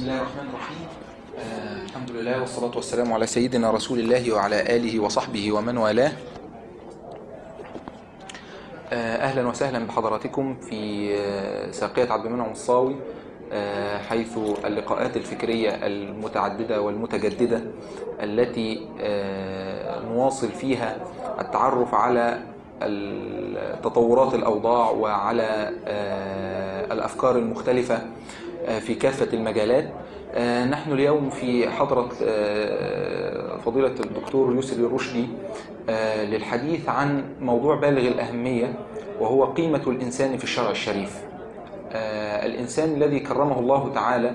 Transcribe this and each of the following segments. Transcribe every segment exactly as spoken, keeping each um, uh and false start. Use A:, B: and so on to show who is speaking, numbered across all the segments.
A: بسم الله الرحمن الرحيم. آه الحمد لله والصلاة والسلام على سيدنا رسول الله وعلى آله وصحبه ومن والاه. آه أهلا وسهلا بحضراتكم في آه ساقية عبد المنعم الصاوي، آه حيث اللقاءات الفكرية المتعددة والمتجددة التي آه نواصل فيها التعرف على تطورات الأوضاع وعلى آه الأفكار المختلفة في كافة المجالات. نحن اليوم في حضرة فضيلة الدكتور يسري الرشدي للحديث عن موضوع بالغ الأهمية، وهو قيمة الإنسان في الشرع الشريف. الإنسان الذي كرمه الله تعالى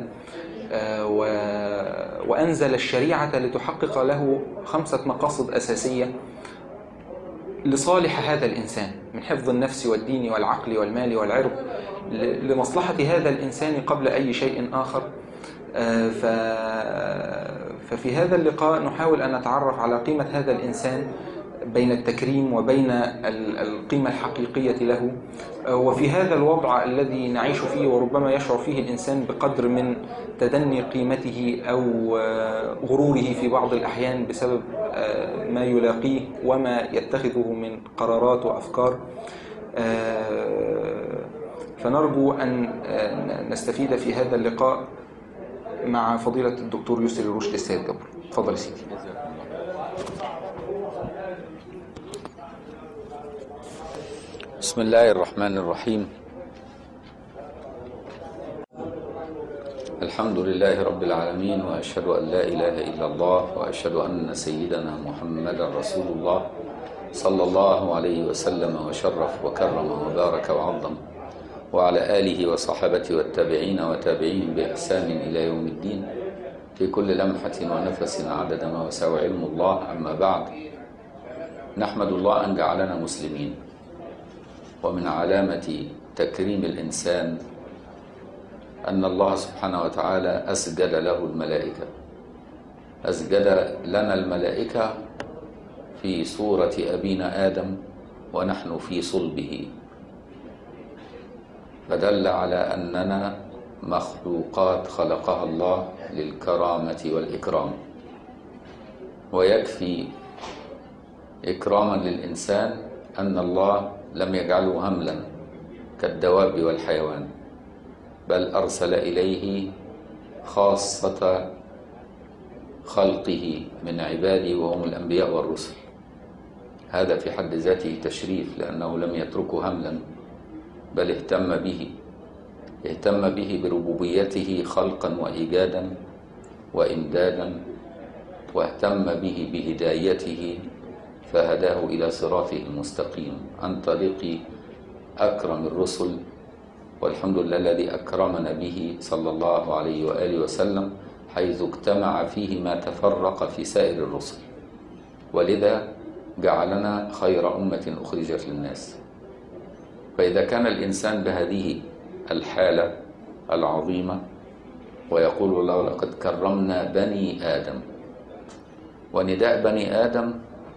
A: وأنزل الشريعة لتحقق له خمسة مقاصد أساسية لصالح هذا الإنسان، من حفظ النفس والدين والعقل والمال والعرض، لمصلحة هذا الإنسان قبل أي شيء آخر. ففي هذا اللقاء نحاول أن نتعرف على قيمة هذا الإنسان بين التكريم وبين القيمة الحقيقية له. وفي هذا الوضع الذي نعيش فيه وربما يشعر فيه الإنسان بقدر من تدني قيمته أو غروره في بعض الأحيان بسبب ما يلاقيه وما يتخذه من قرارات وأفكار، فنرجو أن نستفيد في هذا اللقاء مع فضيلة الدكتور يسري الرشدي السيد جبر. تفضل سيدي.
B: بسم الله الرحمن الرحيم. الحمد لله رب العالمين، وأشهد أن لا إله إلا الله، وأشهد أن سيدنا محمدا رسول الله صلى الله عليه وسلم وشرف وكرم وبارك وعظم، وعلى آله وصحبه والتابعين وتابعين بإحسان إلى يوم الدين، في كل لمحة ونفس عدد ما وسع علم الله. أما بعد، نحمد الله أن جعلنا مسلمين، ومن علامة تكريم الإنسان أن الله سبحانه وتعالى أسجد له الملائكة، أسجد لنا الملائكة في صورة أبينا آدم ونحن في صلبه، فدل على أننا مخلوقات خلقها الله للكرامة والإكرام. ويكفي إكراما للإنسان أن الله لم يجعله هملا كالدواب والحيوان، بل أرسل إليه خاصة خلقه من عباده وهم الأنبياء والرسل. هذا في حد ذاته تشريف، لأنه لم يتركه هملا، بل اهتم به اهتم به بربوبيته خلقا وإيجادا وإمدادا، واهتم به بهدايته فهداه إلى صراطه المستقيم عن طريق أكرم الرسل. والحمد لله الذي أكرمنا به صلى الله عليه وآله وسلم، حيث اجتمع فيه ما تفرق في سائر الرسل، ولذا جعلنا خير أمة أخرجت للناس. فإذا كان الإنسان بهذه الحالة العظيمة، ويقول الله لقد كرمنا بني آدم، ونداء بني آدم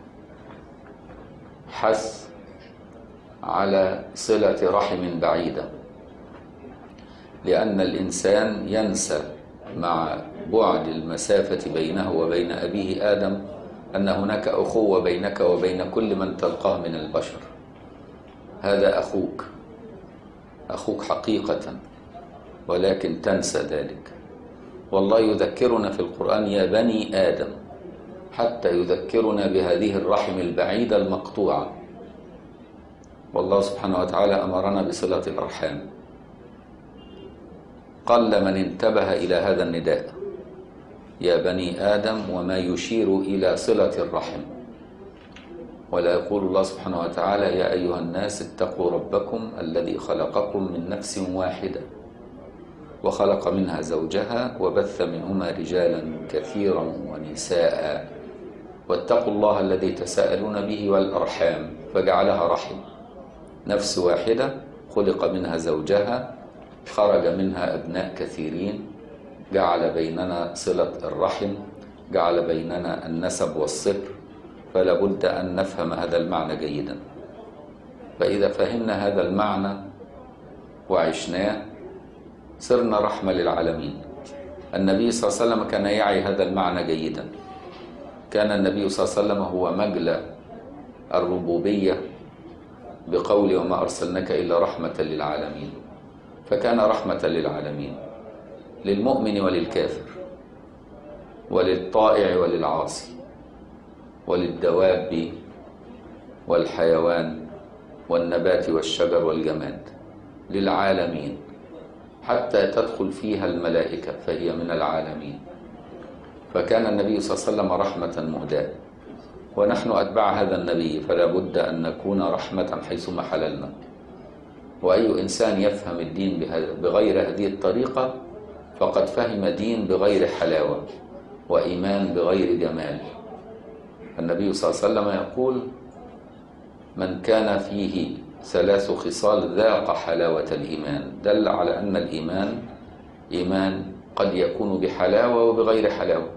B: حث على صلة رحم بعيدة، لأن الإنسان ينسى مع بعد المسافة بينه وبين أبيه آدم أن هناك أخوة بينك وبين كل من تلقاه من البشر. هذا أخوك أخوك حقيقة، ولكن تنسى ذلك. والله يذكرنا في القرآن يا بني آدم، حتى يذكرنا بهذه الرحم البعيدة المقطوعة. والله سبحانه وتعالى أمرنا بصلة الأرحام. قل من انتبه إلى هذا النداء يا بني آدم، وما يشير إلى صلة الرحم. ولا يقول الله سبحانه وتعالى يا أيها الناس اتقوا ربكم الذي خلقكم من نفس واحدة وخلق منها زوجها وبث منهما رجالا كثيرا ونساء واتقوا الله الذي تساءلون به والأرحام، فجعلها رحم. نفس واحدة خلق منها زوجها، خرج منها أبناء كثيرين، جعل بيننا صلة الرحم، جعل بيننا النسب والصبر. فلا بد أن نفهم هذا المعنى جيدا. فإذا فهمنا هذا المعنى وعشناه صرنا رحمة للعالمين. النبي صلى الله عليه وسلم كان يعي هذا المعنى جيدا. كان النبي صلى الله عليه وسلم هو مجلى الربوبية بقول وما أرسلناك إلا رحمة للعالمين، فكان رحمة للعالمين، للمؤمن وللكافر، وللطائع وللعاصي، وللدواب والحيوان والنبات والشجر والجماد، للعالمين، حتى تدخل فيها الملائكة فهي من العالمين. فكان النبي صلى الله عليه وسلم رحمة مهداة، ونحن أتباع هذا النبي فلا بد أن نكون رحمة حيثما حللنا. وأي إنسان يفهم الدين بغير هذه الطريقة فقد فهم دين بغير حلاوة، وإيمان بغير جمال. النبي صلى الله عليه وسلم يقول: من كان فيه ثلاث خصال ذاق حلاوة الإيمان. دل على أن الإيمان إيمان قد يكون بحلاوة وبغير حلاوة.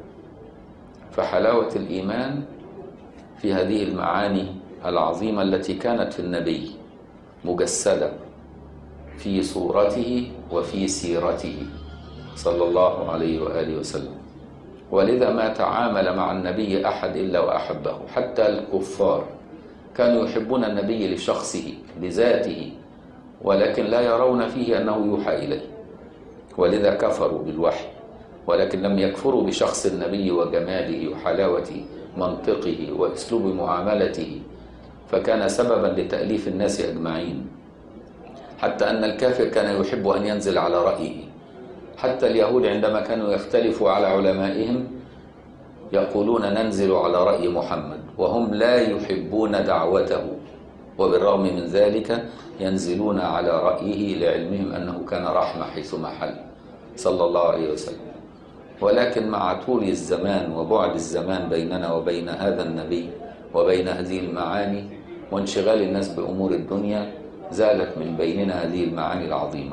B: فحلاوة الإيمان في هذه المعاني العظيمة التي كانت في النبي مجسدة في صورته وفي سيرته صلى الله عليه وآله وسلم. ولذا ما تعامل مع النبي أحد إلا وأحبه، حتى الكفار كانوا يحبون النبي لشخصه لذاته، ولكن لا يرون فيه أنه يوحى إليه، ولذا كفروا بالوحي، ولكن لم يكفروا بشخص النبي وجماله وحلاوة منطقه وأسلوب معاملته، فكان سببا لتأليف الناس أجمعين. حتى أن الكافر كان يحب أن ينزل على رأيه. حتى اليهود عندما كانوا يختلفوا على علمائهم يقولون ننزل على رأي محمد، وهم لا يحبون دعوته، وبالرغم من ذلك ينزلون على رأيه لعلمهم أنه كان رحمة حيثما حل صلى الله عليه وسلم. ولكن مع طول الزمان وبعد الزمان بيننا وبين هذا النبي وبين هذه المعاني وانشغال الناس بأمور الدنيا زالت من بيننا هذه المعاني العظيمة،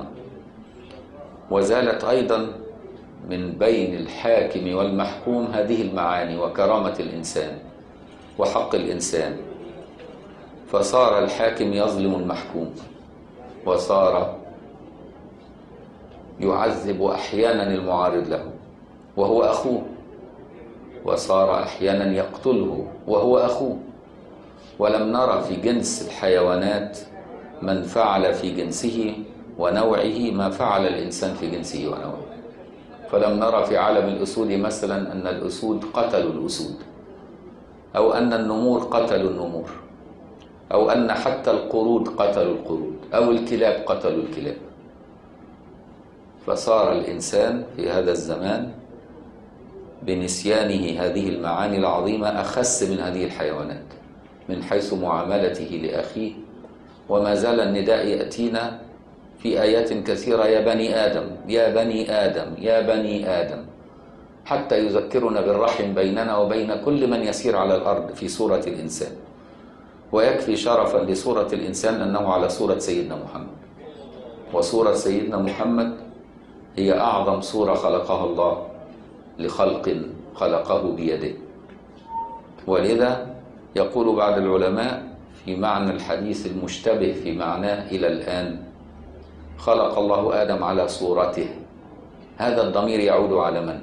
B: وزالت أيضا من بين الحاكم والمحكوم هذه المعاني وكرامة الإنسان وحق الإنسان. فصار الحاكم يظلم المحكوم، وصار يعذب أحيانا المعارض له وهو أخوه، وصار أحيانا يقتله وهو أخوه. ولم نرى في جنس الحيوانات من فعل في جنسه ونوعه ما فعل الإنسان في جنسه ونوعه. فلم نرى في عالم الأسود مثلا أن الأسود قتلوا الأسود، أو أن النمور قتلوا النمور، أو أن حتى القرود قتلوا القرود، أو الكلاب قتلوا الكلاب. فصار الإنسان في هذا الزمان بنسيانه هذه المعاني العظيمة أخس من هذه الحيوانات من حيث معاملته لأخيه. وما زال النداء يأتينا في آيات كثيرة: يا بني آدم يا بني آدم يا بني آدم، حتى يذكرنا بالرحم بيننا وبين كل من يسير على الأرض في صورة الإنسان. ويكفي شرفا لصورة الإنسان أنه على صورة سيدنا محمد، وصورة سيدنا محمد هي أعظم صورة خلقها الله لخلق خلقه بيده. ولذا يقول بعض العلماء في معنى الحديث المشتبه في معناه إلى الآن: خلق الله آدم على صورته. هذا الضمير يعود على من؟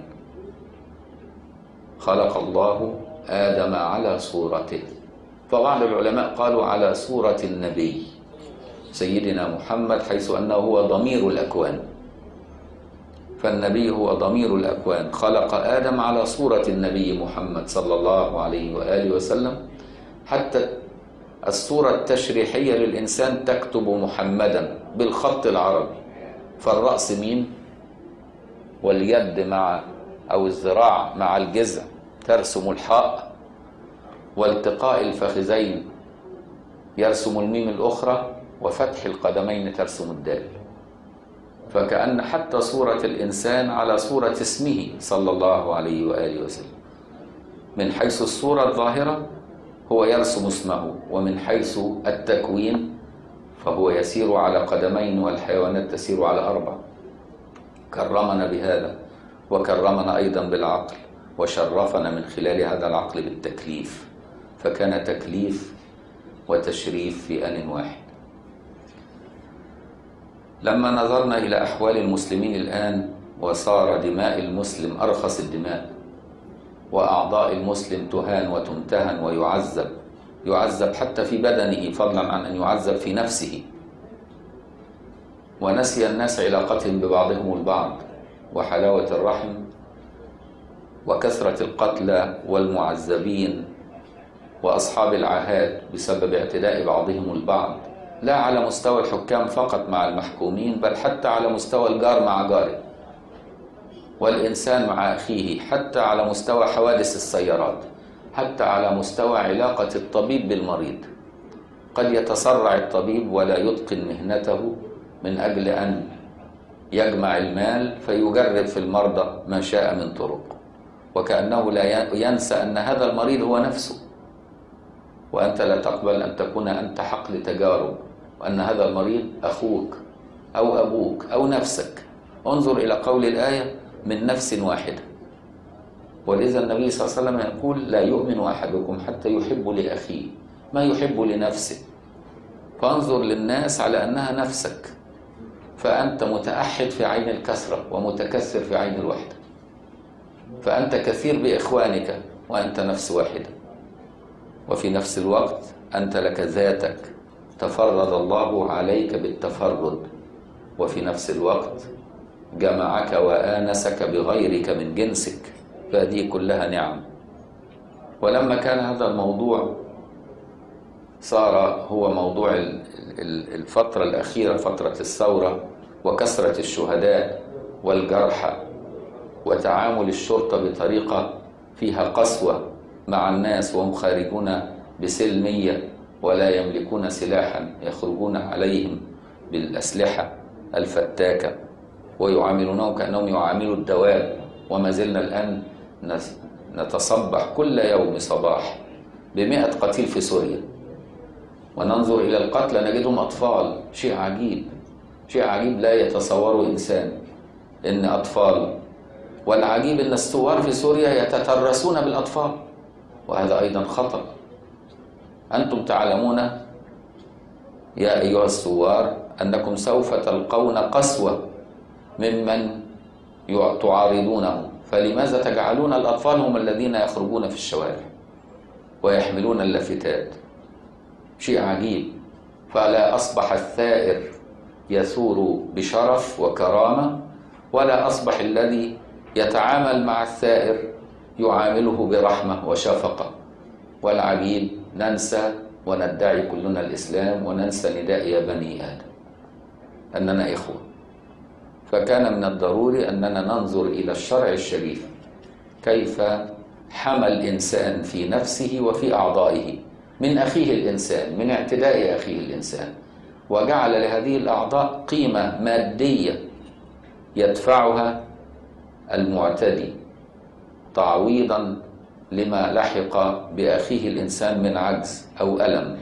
B: خلق الله آدم على صورته. فبعض العلماء قالوا على صورة النبي سيدنا محمد، حيث أنه هو ضمير الأكوان. فالنبي هو ضمير الأكوان، خلق آدم على صورة النبي محمد صلى الله عليه وآله وسلم، حتى الصورة التشريحية للإنسان تكتب محمدا بالخط العربي. فالرأس مين، واليد مع أو الذراع مع الجذع ترسم الحاء، والتقاء الفخذين يرسم الميم الأخرى، وفتح القدمين ترسم الدال. فكأن حتى صورة الإنسان على صورة اسمه صلى الله عليه وآله وسلم. من حيث الصورة الظاهرة هو يرسم اسمه، ومن حيث التكوين فهو يسير على قدمين والحيوانات تسير على أربع. كرمنا بهذا، وكرمنا أيضا بالعقل، وشرفنا من خلال هذا العقل بالتكليف. فكان تكليف وتشريف في آن واحد. لما نظرنا إلى أحوال المسلمين الآن وصار دماء المسلم أرخص الدماء، وأعضاء المسلم تهان وتمتهن ويعذب، يعذب حتى في بدنه فضلا عن أن يعذب في نفسه. ونسي الناس علاقتهم ببعضهم البعض وحلاوة الرحم، وكثرة القتلى والمعذبين وأصحاب العاهات بسبب اعتداء بعضهم البعض، لا على مستوى الحكام فقط مع المحكومين، بل حتى على مستوى الجار مع جاره، والإنسان مع أخيه، حتى على مستوى حوادث السيارات، حتى على مستوى علاقة الطبيب بالمريض. قد يتسرع الطبيب ولا يتقن مهنته من أجل أن يجمع المال فيجرب في المرضى ما شاء من طرق، وكأنه لا ينسى أن هذا المريض هو نفسه، وأنت لا تقبل أن تكون أنت حقل تجارب، وأن هذا المريض أخوك أو أبوك أو نفسك. انظر إلى قول الآية: من نفس واحدة. ولذا النبي صلى الله عليه وسلم يقول: لا يؤمن أحدكم حتى يحب لأخيه ما يحب لنفسه. فانظر للناس على أنها نفسك، فأنت متأحد في عين الكثرة ومتكثر في عين الوحدة، فأنت كثير بإخوانك وأنت نفس واحدة، وفي نفس الوقت أنت لك ذاتك تفرد الله عليك بالتفرد، وفي نفس الوقت جمعك وآنسك بغيرك من جنسك، فهذه كلها نعم. ولما كان هذا الموضوع صار هو موضوع الفترة الأخيرة، فترة الثورة وكثرة الشهداء والجرحى وتعامل الشرطة بطريقة فيها قسوة مع الناس وهم خارجون بسلمية ولا يملكون سلاحا، يخرجون عليهم بالأسلحة الفتاكة ويعاملونهم كأنهم يعاملوا الدواب. وما زلنا الآن نتصبح كل يوم صباح بمئة قتيل في سوريا، وننظر إلى القتلى نجدهم أطفال. شيء عجيب، شيء عجيب لا يتصوره إنسان إن أطفال. والعجيب أن الثوار في سوريا يتترسون بالأطفال، وهذا أيضا خطأ. أنتم تعلمون يا أيها الثوار أنكم سوف تلقون قسوة ممن تعارضونه، فلماذا تجعلون الأطفال هم الذين يخرجون في الشوارع ويحملون اللافتات؟ شيء عجيب. فلا أصبح الثائر يثور بشرف وكرامة، ولا أصبح الذي يتعامل مع الثائر يعامله برحمة وشفقة. والعجيب ننسى وندعي كلنا الإسلام وننسى نداء يا بني آدم أننا إخوة. فكان من الضروري أننا ننظر إلى الشرع الشريف كيف حمى الإنسان في نفسه وفي أعضائه من أخيه الإنسان، من اعتداء أخيه الإنسان، وجعل لهذه الأعضاء قيمة مادية يدفعها المعتدي تعويضا لما لحق بأخيه الإنسان من عجز أو ألم.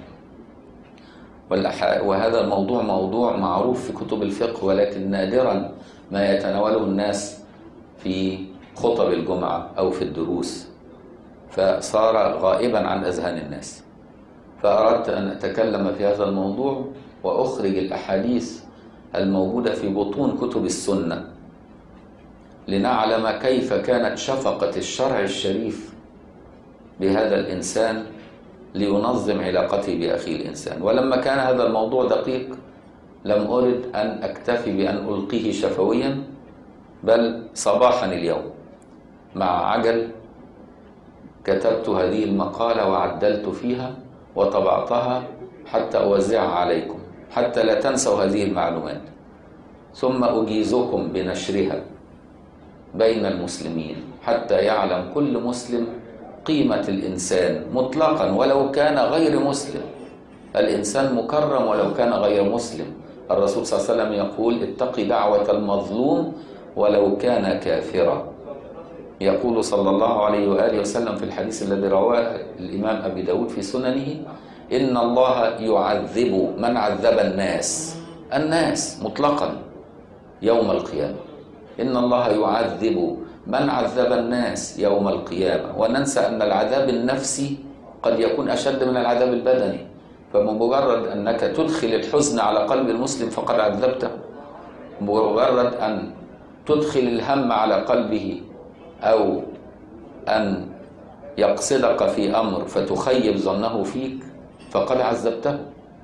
B: وهذا الموضوع موضوع معروف في كتب الفقه، ولكن نادرا ما يتناوله الناس في خطب الجمعة أو في الدروس، فصار غائبا عن أذهان الناس. فأردت أن أتكلم في هذا الموضوع وأخرج الأحاديث الموجودة في بطون كتب السنة لنعلم كيف كانت شفقة الشرع الشريف بهذا الإنسان لينظم علاقته بأخيه الإنسان. ولما كان هذا الموضوع دقيق لم أرد أن أكتفي بأن ألقيه شفويا، بل صباحا اليوم مع عجل كتبت هذه المقالة وعدلت فيها وطبعتها حتى أوزعها عليكم حتى لا تنسوا هذه المعلومات، ثم أجيزكم بنشرها بين المسلمين حتى يعلم كل مسلم قيمة الإنسان مطلقا ولو كان غير مسلم. الإنسان مكرم ولو كان غير مسلم. الرسول صلى الله عليه وسلم يقول: اتق دعوة المظلوم ولو كان كافرا. يقول صلى الله عليه وآله وسلم في الحديث الذي رواه الإمام أبي داود في سننه: إن الله يعذب من عذب الناس، الناس مطلقا يوم القيامة. إن الله يعذب من عذب الناس يوم القيامة. وننسى أن العذاب النفسي قد يكون أشد من العذاب البدني، فمجرد أنك تدخل الحزن على قلب المسلم فقد عذبته، مجرد أن تدخل الهم على قلبه أو أن يقصدك في أمر فتخيب ظنه فيك فقد عذبته.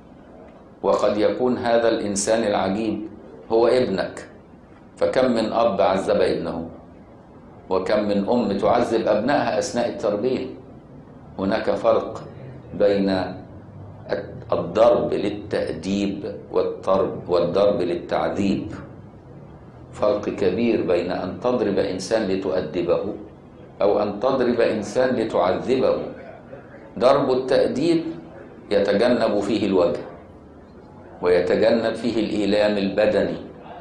B: وقد يكون هذا الإنسان العجيب هو ابنك، فكم من أب عذب ابنه، وكم من أم تعذب أبنائها أثناء التربية. هناك فرق بين الضرب للتأديب والضرب للتعذيب، فرق كبير بين أن تضرب إنسان لتؤدبه أو أن تضرب إنسان لتعذبه. ضرب التأديب يتجنب فيه الوجه، ويتجنب فيه الإيلام البدني،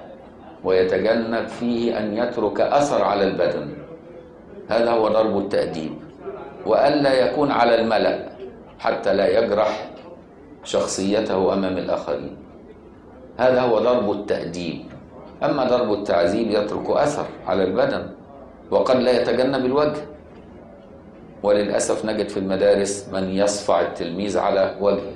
B: ويتجنب فيه أن يترك أثر على البدن. هذا هو ضرب التأديب، وألا يكون على الملأ حتى لا يجرح شخصيته أمام الآخرين. هذا هو ضرب التأديب. أما ضرب التعذيب يترك أثر على البدن وقد لا يتجنب الوجه. وللأسف نجد في المدارس من يصفع التلميذ على وجهه،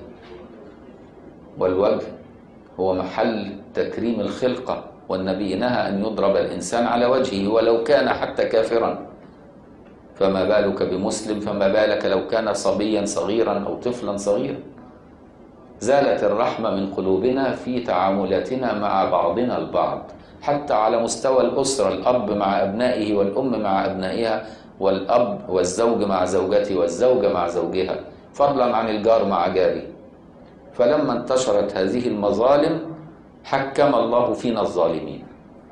B: والوجه هو محل تكريم الخلقة، والنبي نهى أن يضرب الإنسان على وجهه ولو كان حتى كافرا، فما بالك بمسلم، فما بالك لو كان صبيا صغيرا أو طفلا صغيرا. زالت الرحمة من قلوبنا في تعاملاتنا مع بعضنا البعض، حتى على مستوى الأسرة، الأب مع أبنائه والأم مع أبنائها، والأب والزوج مع زوجته والزوجة مع زوجها، فضلا عن الجار مع جاره. فلما انتشرت هذه المظالم حكم الله فينا الظالمين،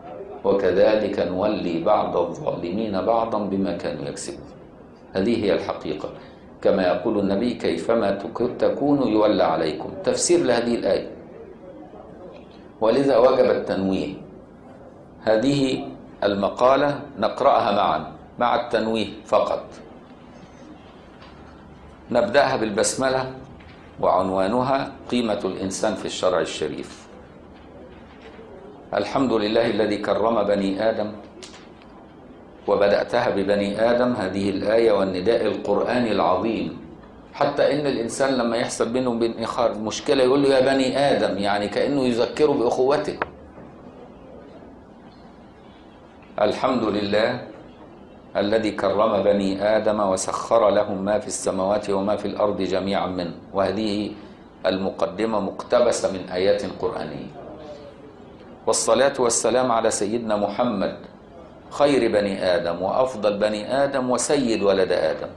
B: وكذلك نولي بعض الظالمين بعضا بما كانوا يكسبون. هذه هي الحقيقة، كما يقول النبي: كيفما تكونوا يولى عليكم. تفسير لهذه الآية، ولذا وجب التنويه. هذه المقالة نقرأها معا مع التنويه فقط. نبدأها بالبسملة، وعنوانها: قيمة الإنسان في الشرع الشريف. الحمد لله الذي كرم بني آدم. وبدأتها ببني آدم، هذه الآية والنداء القرآني العظيم، حتى إن الإنسان لما يحصل بينه وبين آخر مشكلة يقول له يا بني آدم، يعني كأنه يذكره بأخوته. الحمد لله الذي كرم بني آدم وسخر لهم ما في السماوات وما في الأرض جميعا منه. وهذه المقدمة مقتبسة من آيات قرآنية. والصلاة والسلام على سيدنا محمد، خير بني آدم وأفضل بني آدم وسيد ولد آدم،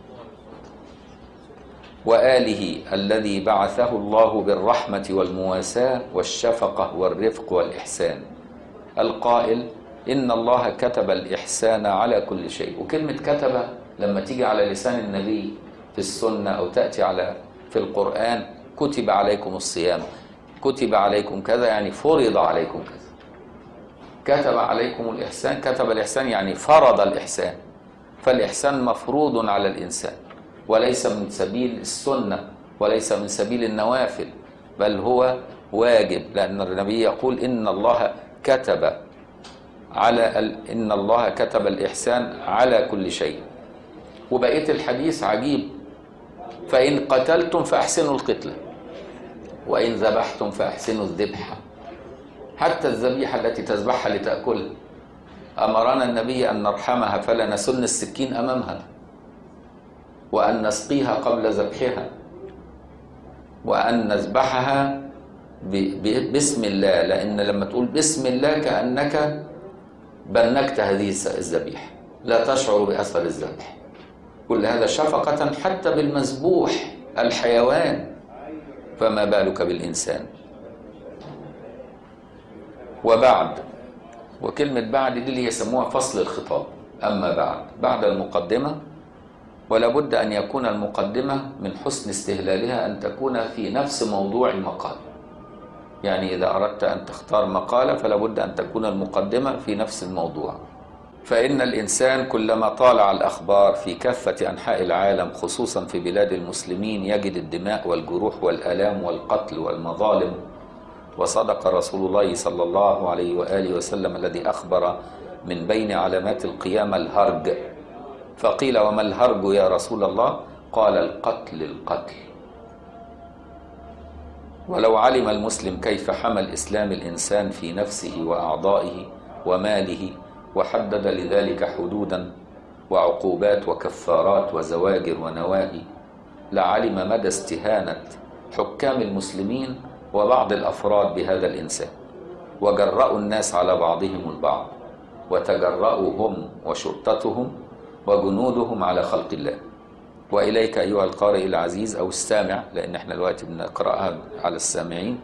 B: وآله الذي بعثه الله بالرحمة والمواساة والشفقة والرفق والإحسان، القائل: إن الله كتب الإحسان على كل شيء. وكلمة كتب لما تيجي على لسان النبي في السنة أو تأتي على في القرآن: كتب عليكم الصيام، كتب عليكم كذا، يعني فرض عليكم كذا. كتب عليكم الإحسان، كتب الإحسان يعني فرض الإحسان. فالإحسان مفروض على الإنسان، وليس من سبيل السنة وليس من سبيل النوافل، بل هو واجب، لأن النبي يقول: إن الله كتب على ال... إن الله كتب الإحسان على كل شيء. وبقية الحديث عجيب: فإن قتلتم فأحسنوا القتلة، وإن ذبحتم فأحسنوا الذبحة. حتى الذبيحة التي تذبحها لتأكلها أمرنا النبي أن نرحمها، فلا نسن السكين أمامها، وأن نسقيها قبل ذبحها، وأن نذبحها ب... ب... بسم الله، لأن لما تقول بسم الله كأنك بنكت هذه الذبيحة، لا تشعر بأثر الذبح. كل هذا شفقة حتى بالمذبوح الحيوان، فما بالك بالإنسان. وبعد، وكلمة بعد دي اللي يسموها فصل الخطاب. أما بعد، بعد المقدمة، ولا بد أن يكون المقدمة من حسن استهلالها أن تكون في نفس موضوع المقال. يعني إذا أردت أن تختار مقالة فلا بد أن تكون المقدمة في نفس الموضوع. فإن الإنسان كلما طالع الأخبار في كافة أنحاء العالم، خصوصا في بلاد المسلمين، يجد الدماء والجروح والآلام والقتل والمظالم. وصدق رسول الله صلى الله عليه وآله وسلم الذي أخبر من بين علامات القيامة الهرج. فقيل: وما الهرج يا رسول الله؟ قال: القتل القتل. ولو علم المسلم كيف حمى الإسلام الإنسان في نفسه وأعضائه وماله، وحدد لذلك حدودا وعقوبات وكفارات وزواجر ونواهي، لعلم مدى استهانة حكام المسلمين وبعض الأفراد بهذا الإنسان، وجرأوا الناس على بعضهم البعض، وتجرأوا هم وشرطتهم وجنودهم على خلق الله. وإليك أيها القارئ العزيز أو السامع، لأن احنا دلوقتي بنقرأها على السامعين،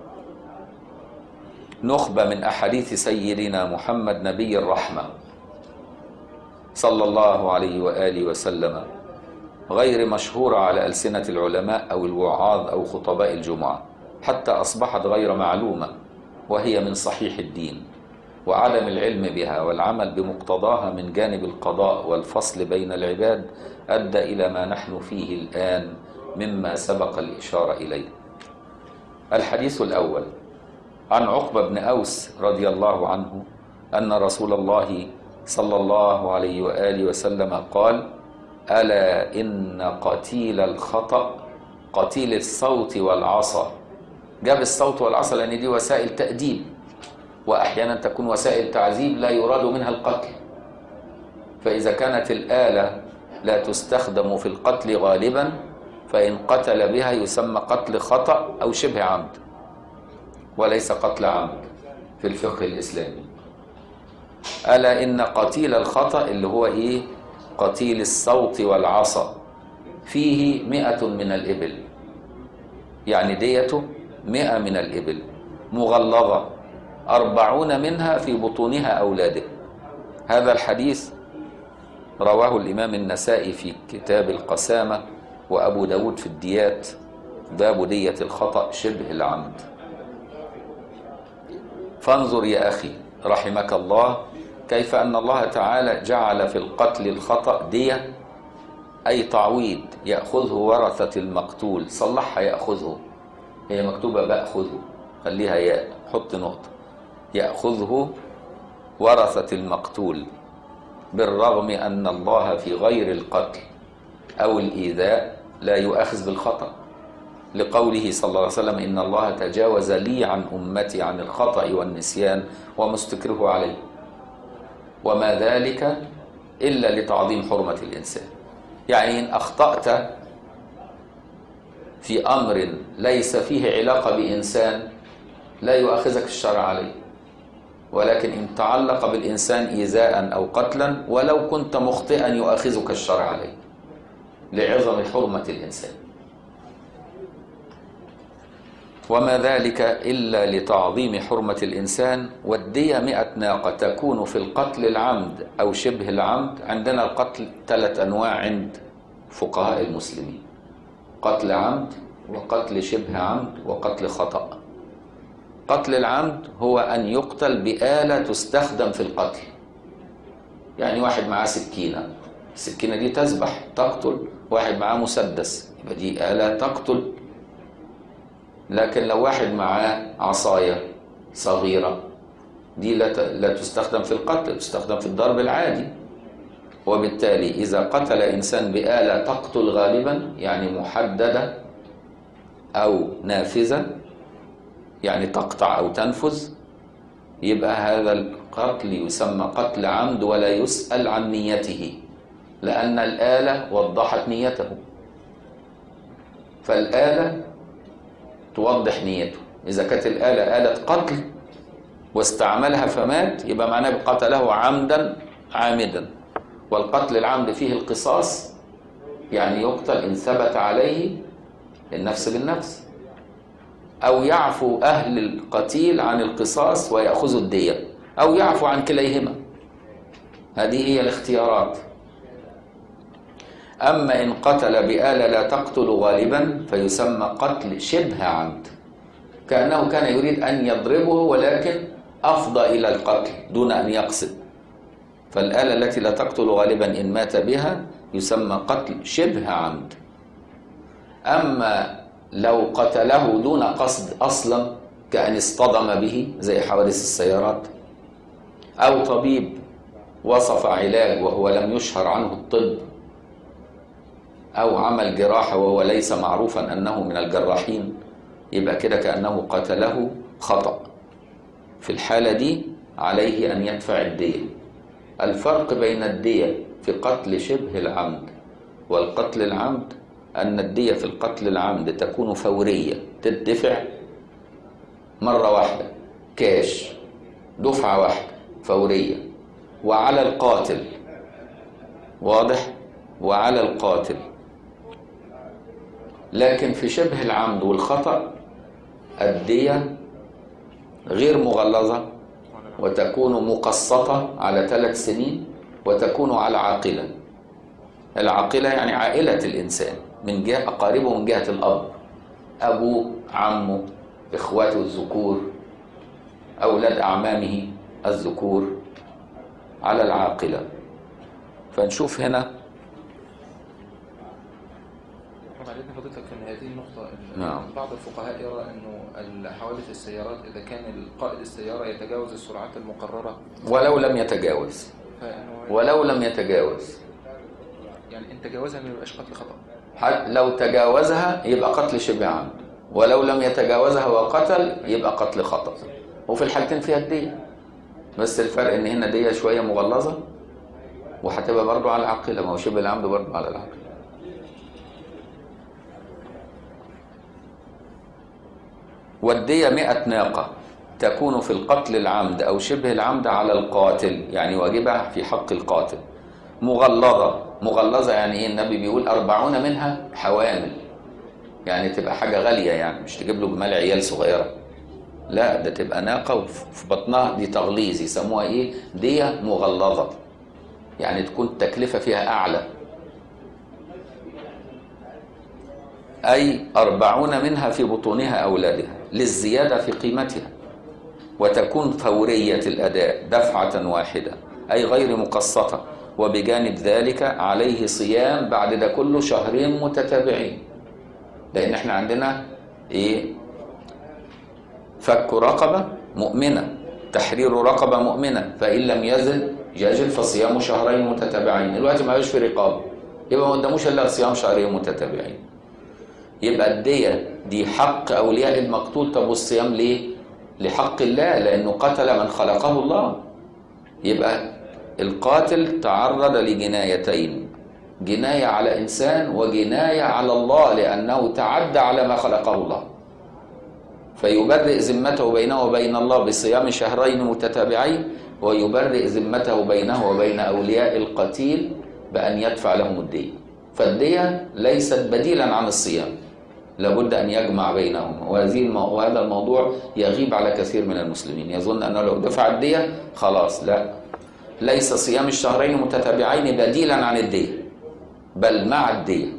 B: نخبة من أحاديث سيدنا محمد نبي الرحمة صلى الله عليه وآله وسلم، غير مشهورة على ألسنة العلماء أو الوعاظ أو خطباء الجمعة، حتى أصبحت غير معلومة، وهي من صحيح الدين، وعدم العلم بها والعمل بمقتضاها من جانب القضاء والفصل بين العباد أدى إلى ما نحن فيه الآن مما سبق الإشارة إليه. الحديث الأول عن عقبة بن أوس رضي الله عنه أن رسول الله صلى الله عليه وآله وسلم قال: ألا إن قتيل الخطأ قتيل الصوت والعصا. جاب الصوت والعصا لأن دي وسائل تأديب، وأحيانا تكون وسائل تعذيب لا يراد منها القتل، فإذا كانت الآلة لا تستخدم في القتل غالبا فإن قتل بها يسمى قتل خطأ أو شبه عمد، وليس قتل عمد في الفقه الإسلامي. ألا إن قتيل الخطأ اللي هو إيه؟ قتيل الصوت والعصا فيه مئة من الإبل، يعني ديته مئة من الإبل مغلظة، أربعون منها في بطونها أولاده. هذا الحديث رواه الإمام النسائي في كتاب القسامة، وأبو داود في الديات، باب دية الخطأ شبه العمد. فانظر يا أخي رحمك الله كيف أن الله تعالى جعل في القتل الخطأ دية، أي تعويض يأخذه ورثة المقتول. صلحها يأخذه، هي مكتوبة بأخذه، خليها ياء، حط نقطة. يأخذه ورثة المقتول، بالرغم أن الله في غير القتل أو الإيذاء لا يؤاخذ بالخطأ، لقوله صلى الله عليه وسلم: إن الله تجاوز لي عن أمتي عن الخطأ والنسيان ومستكره عليه، وما ذلك إلا لتعظيم حرمة الإنسان. يعني إن أخطأت في أمر ليس فيه علاقة بإنسان لا يؤاخذك الشرع عليه، ولكن إن تعلق بالإنسان إيذاء أو قتلا ولو كنت مخطئا يؤاخذك الشرع عليه لعظم حرمة الإنسان. وما ذلك إلا لتعظيم حرمة الإنسان. والدية مئة ناقة تكون في القتل العمد أو شبه العمد. عندنا القتل ثلاث أنواع عند فقهاء المسلمين: قتل عمد، وقتل شبه عمد، وقتل خطأ. قتل العمد هو أن يقتل بآلة تستخدم في القتل، يعني واحد معاه سكينة، السكينة دي تذبح تقتل، واحد معاه مسدس يبقى دي آلة تقتل. لكن لو واحد معاه عصاية صغيرة دي لا تستخدم في القتل، تستخدم في الضرب العادي. وبالتالي إذا قتل إنسان بآلة تقتل غالبا، يعني محددة أو نافذة، يعني تقطع أو تنفذ، يبقى هذا القتل يسمى قتل عمد ولا يسأل عن نيته، لأن الآلة وضحت نيته، فالآلة توضح نيته. إذا كانت الآلة آلة قتل واستعملها فمات يبقى معناه قتله عمدا عامدا. والقتل العمد فيه القصاص، يعني يقتل إن ثبت عليه النفس بالنفس، أو يعفو أهل القتيل عن القصاص ويأخذوا الدية، أو يعفو عن كليهما. هذه هي الاختيارات. أما إن قتل بآلة لا تقتل غالبا فيسمى قتل شبه عمد، كأنه كان يريد أن يضربه ولكن أفضى إلى القتل دون أن يقصد. فالآلة التي لا تقتل غالبا إن مات بها يسمى قتل شبه عمد. أما لو قتله دون قصد أصلا، كأن اصطدم به زي حوادث السيارات، أو طبيب وصف علاج وهو لم يشهر عنه الطب، أو عمل جراحة وهو ليس معروفا أنه من الجراحين، يبقى كده كأنه قتله خطأ. في الحالة دي عليه أن يدفع الدية. الفرق بين الدية في قتل شبه العمد والقتل العمد أن الدية في القتل العمد تكون فورية، تدفع مرة واحدة كاش، دفعة واحدة فورية، وعلى القاتل، واضح، وعلى القاتل. لكن في شبه العمد والخطأ الدية غير مغلظة، وتكون مقسطة على ثلاث سنين، وتكون على عاقلة. العاقلة يعني عائلة الإنسان من جهة أقاربه، من جهة الأب، أبوه، عمه، إخواته الذكور، أولاد أعمامه الذكور، على العاقلة. فنشوف هنا
A: بعدين فضيلتك في هذه النقطة.
B: نعم.
A: بعض الفقهاء يرى أنه حوادث السيارات إذا كان القائد السيارة يتجاوز السرعات المقررة
B: ولو لم يتجاوز، ولو لم يتجاوز
A: يعني إن تجاوزها ما يبقاش قتل خطأ.
B: حتى لو تجاوزها يبقى قتل شبه عمد، ولو لم يتجاوزها وقتل يبقى قتل خطأ. وفي الحالتين فيها الدية، بس الفرق ان هنا دية شوية مغلظة، وهتبقى برضو على العاقلة، ما هو شبه العمد برضو على العاقلة. والدية مئة ناقة تكون في القتل العمد أو شبه العمد على القاتل، يعني واجبة في حق القاتل. مغلظة، مغلظة يعني إيه؟ النبي بيقول أربعون منها حوامل، يعني تبقى حاجة غالية، يعني مش تجيب له جمال عيال صغيرة، لا ده تبقى ناقة وفي بطنها، دي تغليظ، يسموها إيه؟ دية مغلظة، يعني تكون التكلفة فيها أعلى. أي أربعون منها في بطونها أولادها للزيادة في قيمتها، وتكون فورية الأداء دفعة واحدة، أي غير مقسطة. وبجانب ذلك عليه صيام بعد ده كله شهرين متتابعين، لأن احنا عندنا إيه؟ فك رقبة مؤمنة، تحرير رقبة مؤمنة، فإن لم يزل يجب فصيام شهرين متتابعين. الوقت ما يبقاش في رقابة، يبقى ما قداموش إلا صيام شهرين متتابعين. يبقى الدية دي حق أولياء المقتول. طب والصيام ليه؟ لحق الله، لأنه قتل من خلقه الله. يبقى القاتل تعرض لجنايتين، جناية على إنسان وجناية على الله، لأنه تعدى على ما خلقه الله، فيبرئ ذمته بينه وبين الله بصيام شهرين متتابعين، ويبرئ ذمته بينه وبين أولياء القتيل بأن يدفع لهم الدية. فالدية ليست بديلا عن الصيام، لابد أن يجمع بينهما. وهذا الموضوع يغيب على كثير من المسلمين، يظن أنه لو دفع الدية خلاص، لا، ليس صيام الشهرين المتتابعين بديلا عن الدية، بل مع الدية.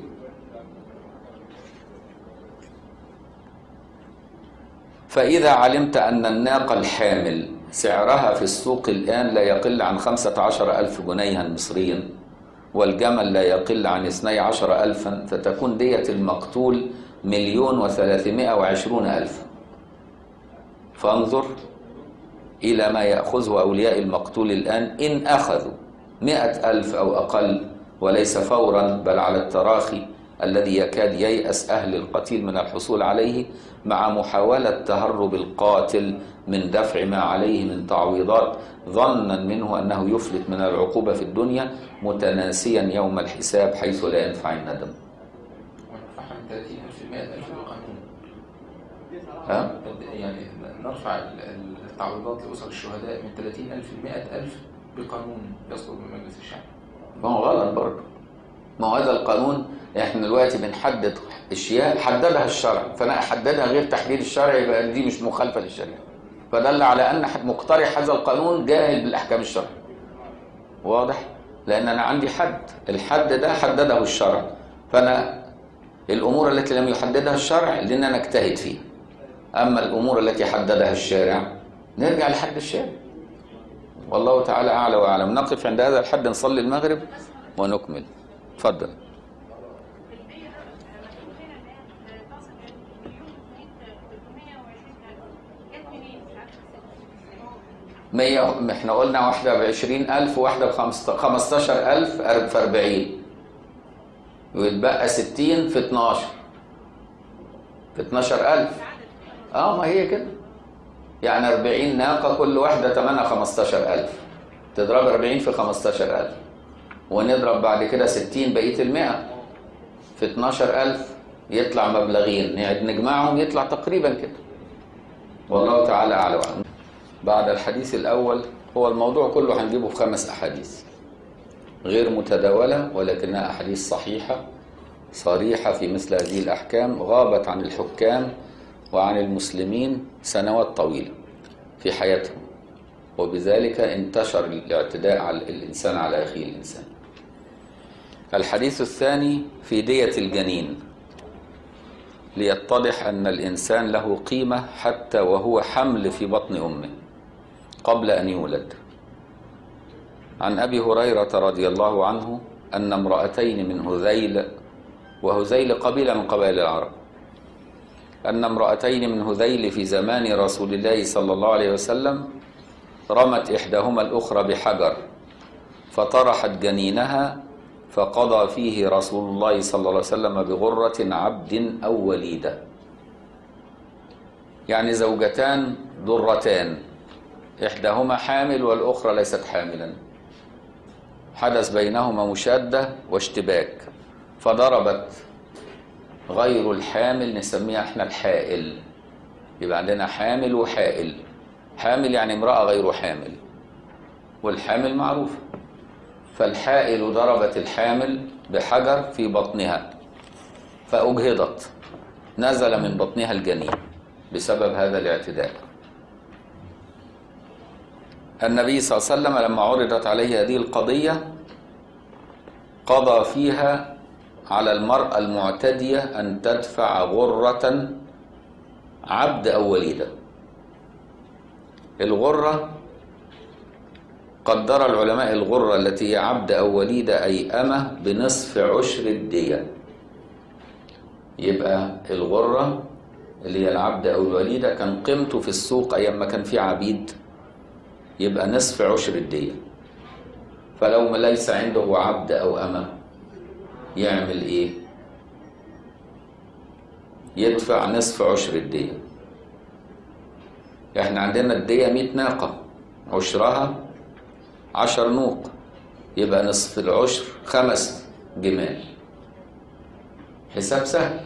B: فإذا علمت أن الناقة الحامل سعرها في السوق الآن لا يقل عن خمسة عشر ألف جنيها مصريا، والجمل لا يقل عن اثني عشر ألفا، فتكون دية المقتول مليون وثلاثمائة وعشرون ألف. فانظر إلى ما يأخذه أولياء المقتول الآن، إن أخذوا مئة ألف أو أقل، وليس فورا بل على التراخي الذي يكاد ييأس أهل القتيل من الحصول عليه، مع محاولة تهرب القاتل من دفع ما عليه من تعويضات، ظنا منه أنه يفلت من العقوبة في الدنيا، متناسيا يوم الحساب حيث لا ينفع الندم.
A: ونرفعها من ثلاثين ألف ل مئة ألف بالقانون.
B: ها؟
A: يعني نرفع التعويضات لأسر الشهداء من ثلاثين ألف ل مئة ألف بقانون يصدر من مجلس الشعب.
B: ما هو غلط برضه. ما هو هذا القانون احنا دلوقتي بنحدد اشياء حددها الشرع، فانا احددها غير تحديد الشرع، يبقى دي مش مخالفه للشريعه، فدل على ان مقترح هذا القانون جاهل بالاحكام الشرعيه. واضح؟ لان انا عندي حد، الحد ده حدده الشرع، فانا الامور التي لم يحددها الشرع لنا نجتهد فيها، اما الامور التي حددها الشارع نرجع لحد الشارع. والله تعالى اعلى واعلم. نقف عند هذا الحد، نصلي المغرب ونكمل. اتفضل. مية، احنا قلنا واحدة بعشرين ألف وواحدة بخمستاشر ألف في أربعين، ويتبقى ستين في اتناشر، في اتناشر ألف. اه ما هي كده، يعني أربعين ناقة كل واحدة ثمنها خمستاشر ألف، تضرب أربعين في خمستاشر ألف، ونضرب بعد كده ستين بقية المئة في اتناشر ألف، يطلع مبلغين نجمعهم يطلع تقريبا كده. والله تعالى أعلم. بعد الحديث الأول، هو الموضوع كله هنجيبه في خمس أحاديث غير متداولة، ولكنها أحاديث صحيحة صريحة في مثل هذه الأحكام، غابت عن الحكام وعن المسلمين سنوات طويلة في حياتهم، وبذلك انتشر الاعتداء على الإنسان على أخيه الإنسان. الحديث الثاني في دية الجنين، ليتضح أن الإنسان له قيمة حتى وهو حمل في بطن أمه قبل أن يولد. عن أبي هريرة رضي الله عنه أن امرأتين من هذيل، وهذيل قبيلة من قبائل العرب، أن امرأتين من هذيل في زمان رسول الله صلى الله عليه وسلم رمت إحداهما الأخرى بحجر فطرحت جنينها، فقضى فيه رسول الله صلى الله عليه وسلم بغرة عبد أو وليدة، يعني زوجتان ضرتان، إحداهما حامل والأخرى ليست حاملا، حدث بينهما مشادة واشتباك، فضربت غير الحامل، نسميها احنا الحائل، يبقى عندنا حامل وحائل. حامل يعني امرأة غير حامل، والحامل معروفة. فالحائل ضربت الحامل بحجر في بطنها فأجهضت، نزل من بطنها الجنين بسبب هذا الاعتداء. النبي صلى الله عليه وسلم لما عرضت عليه هذه القضية قضى فيها على المرأة المعتدية أن تدفع غرة عبد أو وليدة. الغرة قدر العلماء الغرة التي هي عبد أو وليدة أي أمة بنصف عشر الدية. يبقى الغرة اللي هي العبد أو الوليدة كان قيمته في السوق أيام ما كان في عبيد يبقى نصف عشر الدية. فلو ما ليس عنده عبد أو أمة يعمل إيه؟ يدفع نصف عشر الدية. احنا عندنا الدية مئة ناقة، عشرها عشر نوق، يبقى نصف العشر خمس جمال، حساب سهل.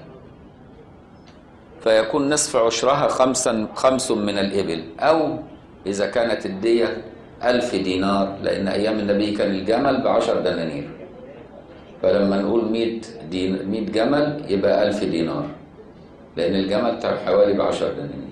B: فيكون نصف عشرها خمسا خمس من الإبل، أو إذا كانت الدية ألف دينار، لأن أيام النبي كان الجمل بعشر دنانير، فلما نقول مئة, دين مئة جمل يبقى ألف دينار، لأن الجمل حوالي بعشر دنانير.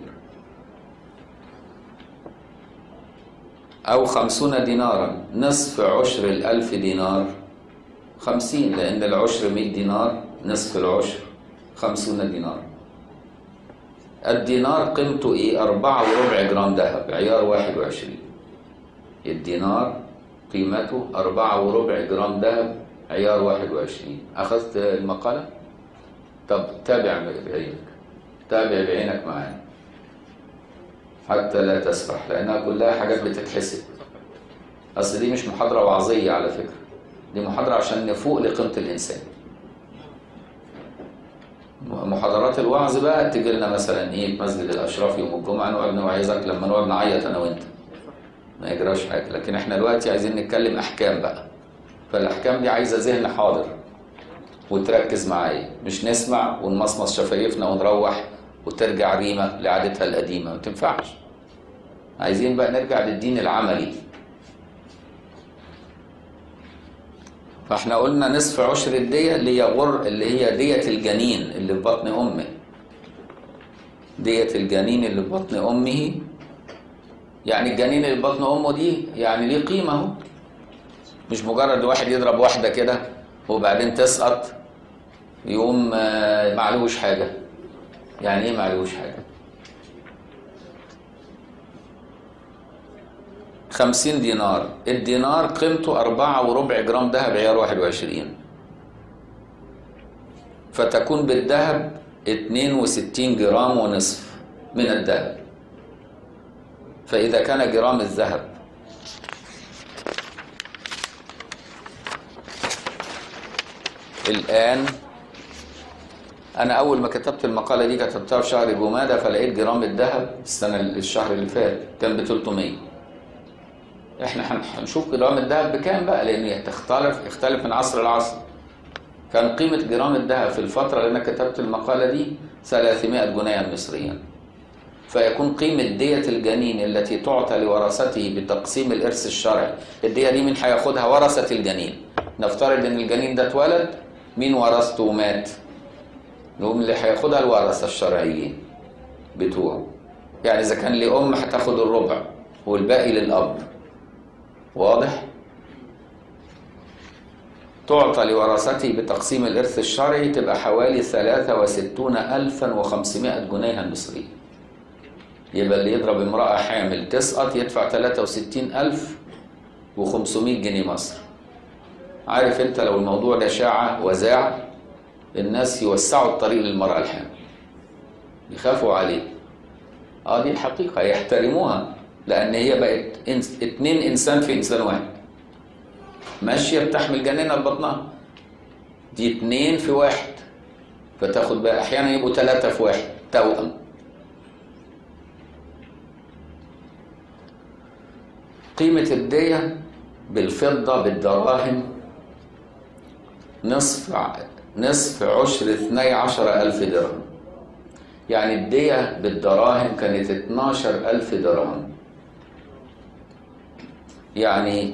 B: أو خمسون دينارا، نصف عشر الألف دينار خمسين، لأن العشر مئة دينار، نصف العشر خمسون دينار. الدينار قيمته إيه؟ أربعة وربع جرام ذهب، عيار واحد وعشرين. الدينار قيمته أربعة وربع جرام ذهب، عيار واحد وعشرين. أخذت المقالة؟ طب تابع بعينك، تابع بعينك معانا حتى لا تسرح، لأنها كلها حاجات بتتحسب. أصل دي مش محاضرة وعظية على فكرة، دي محاضرة عشان نفوق لقيمة الإنسان. محاضرات الوعظ بقى تيجي لنا مثلا إيه في مسجد الأشراف يوم الجمعة، نقعد نوعظك لما نقعد نعيط أنا وأنت، ما يجراش حاجة. لكن إحنا دلوقتي عايزين نتكلم أحكام بقى، فالأحكام دي عايزة ذهن حاضر وتركز معايا، مش نسمع ونمصمص شفايفنا ونروح وترجع ريمة لعادتها القديمة، ما تنفعش. عايزين بقى نرجع للدين العملي. فاحنا قلنا نصف عشر الدية اللي هي غر اللي هي دية الجنين اللي في بطن أمه. دية الجنين اللي في بطن أمه، يعني الجنين اللي في بطن أمه دي يعني ليه قيمة اهو، مش مجرد واحد يضرب واحدة كده وبعدين تسقط يقوم معلوش حاجة. يعني ايه معلوش حاجة؟ خمسين دينار، الدينار قيمته أربعة وربع جرام ذهب، عيار واحد وعشرين، فتكون بالذهب اتنين وستين جرام ونصف من الذهب. فإذا كان جرام الذهب الآن أنا أول ما كتبت المقالة دي كتبتها في شهر جمادة، فلقيت جرام الذهب السنة الشهر اللي فات كان ب ثلاثمية. إحنا هنشوف جرام الذهب بكام بقى، لأن تختلف يختلف من عصر لعصر. كان قيمة جرام الذهب في الفترة اللي أنا كتبت المقالة دي ثلاثمائة جنيها مصريا. فيكون قيمة دية الجنين التي تعطى لورثته بتقسيم الإرث الشرعي، الدية دي مين هياخدها؟ ورثة الجنين. نفترض إن الجنين ده اتولد، مين ورثته ومات؟ نقوم اللي هياخدها الورثة الشرعيين بتوعه. يعني إذا كان لأم هتاخد الربع والباقي للأب. واضح؟ تعطى لورثته بتقسيم الإرث الشرعي تبقى حوالي ثلاثة وستين ألفا وخمسمائة جنيها مصرية. يبقى اللي يضرب امرأة حامل تسقط يدفع ثلاثة وستين ألف وخمسمائة جنيه مصر. عارف انت لو الموضوع ده شاع وزاع، الناس يوسعوا الطريق للمرأة الحامل، يخافوا عليه. اه دي الحقيقة، يحترموها، لأن هي بقت إنس... اتنين إنسان في إنسان واحد، ماشية بتحمل جنينها لبطنها، دي اتنين في واحد، فتاخد بقى أحيانا يبقوا ثلاثة في واحد، توأم. قيمة الدية بالفضة بالدراهم نصف نصف عشر اثني عشر ألف درهم. يعني الدية بالدراهم كانت اتناشر ألف درهم، يعني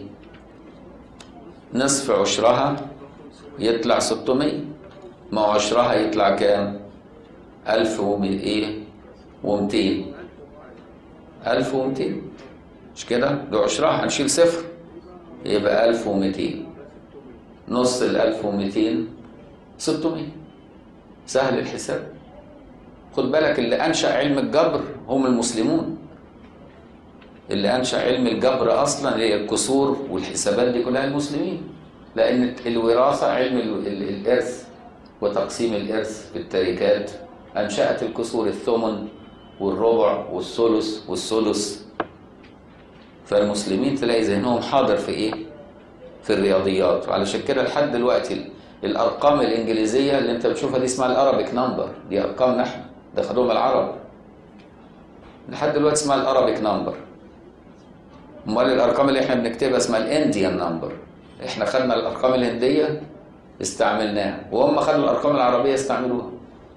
B: نصف عشرها يطلع ستمية، ما عشرها يطلع كام؟ ألف ومئتين. ألف ومئتين مش كده؟ ده عشرها هنشيل صفر يبقى ألف ومئتين. نص ال ألف ومئتين ستمية. سهل الحساب. خد بالك اللي أنشأ علم الجبر هم المسلمون. اللي أنشأ علم الجبر أصلا اللي هي الكسور والحسابات دي كلها المسلمين، لأن الوراثة علم الإرث وتقسيم الإرث في التركات أنشأت الكسور، الثمن والربع والثلث والثلث. فالمسلمين تلاقي ذهنهم حاضر في إيه؟ في الرياضيات. وعلشان كده لحد دلوقتي الأرقام الإنجليزية اللي أنت بتشوفها دي اسمها الأرابيك نمبر، دي أرقام نحن ده خدوهم العرب. لحد دلوقتي اسمها الأرابيك نمبر. امال الأرقام اللي احنا بنكتبها اسمها الإنديان نمبر. احنا خدنا الأرقام الهندية استعملناها، وهم خدوا الأرقام العربية استعملوها.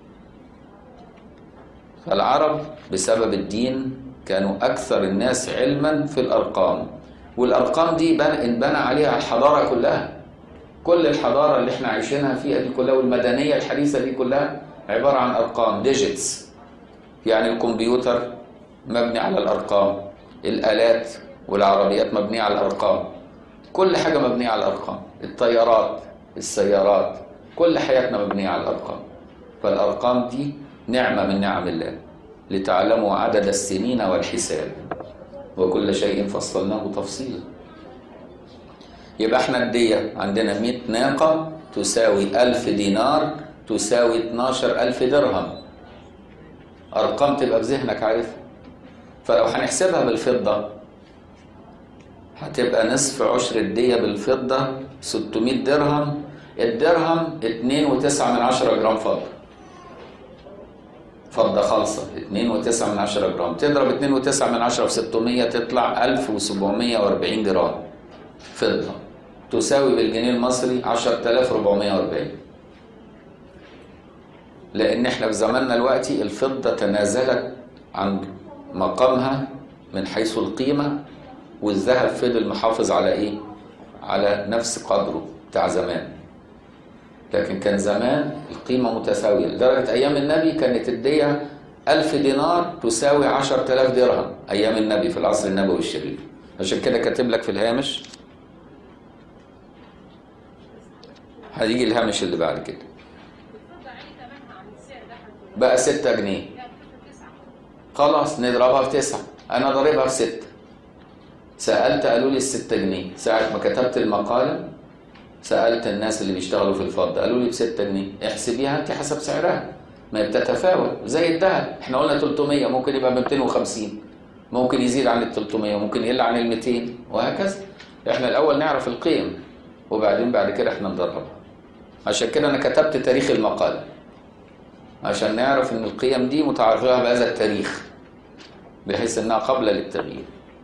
B: فالعرب بسبب الدين كانوا أكثر الناس علما في الأرقام، والأرقام دي انبنى عليها الحضارة كلها. كل الحضارة اللي احنا عايشينها فيها دي كلها والمدنية الحديثة دي كلها عبارة عن أرقام، ديجيتس. يعني الكمبيوتر مبني على الأرقام، الآلات والعربيات مبنية على الأرقام، كل حاجة مبنية على الأرقام، الطيارات، السيارات، كل حياتنا مبنية على الأرقام. فالأرقام دي نعمة من نعم الله، لتعلموا عدد السنين والحساب وكل شيء فصلناه تفصيلا. يبقى احنا الدية عندنا مئة ناقة تساوي ألف دينار تساوي اتناشر ألف درهم. أرقام تبقى في ذهنك عارفها. فلو هنحسبها بالفضة هتبقى نصف عشر الدية بالفضة ستمائة درهم. الدرهم اتنين وتسعة من عشرة جرام فضة، فضة خالصة اتنين وتسعة من عشرة جرام. تضرب اتنين وتسعة من عشرة في ستمائة تطلع ألف وسبعمائة وأربعين جرام فضة، تساوي بالجنيه المصري عشرة آلاف وأربعمائة وأربعين. لأن احنا في زماننا دلوقتي الفضة تنازلت عن مقامها من حيث القيمة، والذهب فضل محافظ على ايه؟ على نفس قدره بتاع زمان. لكن كان زمان القيمة متساوية، لدرجة أيام النبي كانت الدية ألف دينار تساوي عشرة آلاف درهم أيام النبي في العصر النبوي الشريف. عشان كده كاتب لك في الهامش، هيجي الهامش اللي بعد كده بقى ستة جنيه. خلاص نضربها في تسعة، أنا ضاربها في ستة. سألت قالوا لي الستة جنيه. ساعة ما كتبت المقالة سألت الناس اللي بيشتغلوا في الفضة قالوا لي بستة جنيه. احسبيها انت حسب سعرها، ما بتتفاوت زي الذهب. احنا قلنا ثلاثمائة، ممكن يبقى ب مئتين وخمسين، ممكن يزيد عن ال ثلاثمائة، ممكن يقل عن ال مئتين، وهكذا. احنا الأول نعرف القيم وبعدين بعد كده احنا نضربها. عشان كده أنا كتبت تاريخ المقالة عشان نعرف ان القيم دي متعرفة بهذا التاريخ بحيث انها قابلة للتغيير.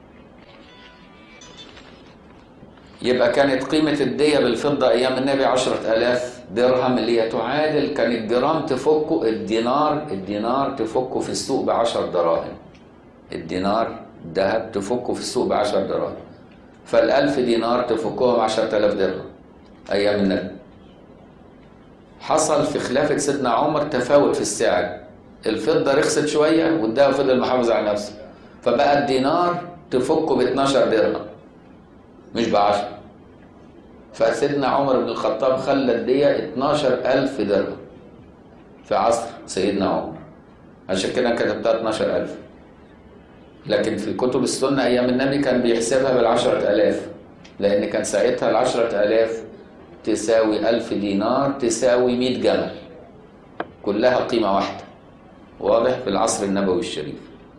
B: يبقى كانت قيمة الدية بالفضة ايام النبي عشرة الاف درهم، اللي هي تعادل كان الجرام تفكه الدينار الدينار تفكه في السوق بعشر دراهم. الدينار ذهب تفكه في السوق بعشر دراهم، فالألف دينار تفكهم عشرة آلاف درهم أيام النبي. حصل في خلافة سيدنا عمر تفاوت في السعر، الفضة رخصت شوية والذهب فضل محافظ على نفسه، فبقى الدينار تفكه ب اتناشر درهم مش بعشرة. فسيدنا عمر بن الخطاب خلى الدية اتناشر ألف درهم في عصر سيدنا عمر، عشان كده كتبتها اتناشر ألف. لكن في كتب السنة أيام النبي كان بيحسبها بالعشرة آلاف، لأن كان ساعتها العشرة آلاف تساوي ألف دينار تساوي مئة جمل، كلها قيمة واحدة. واضح؟ في العصر النبوي الشريف.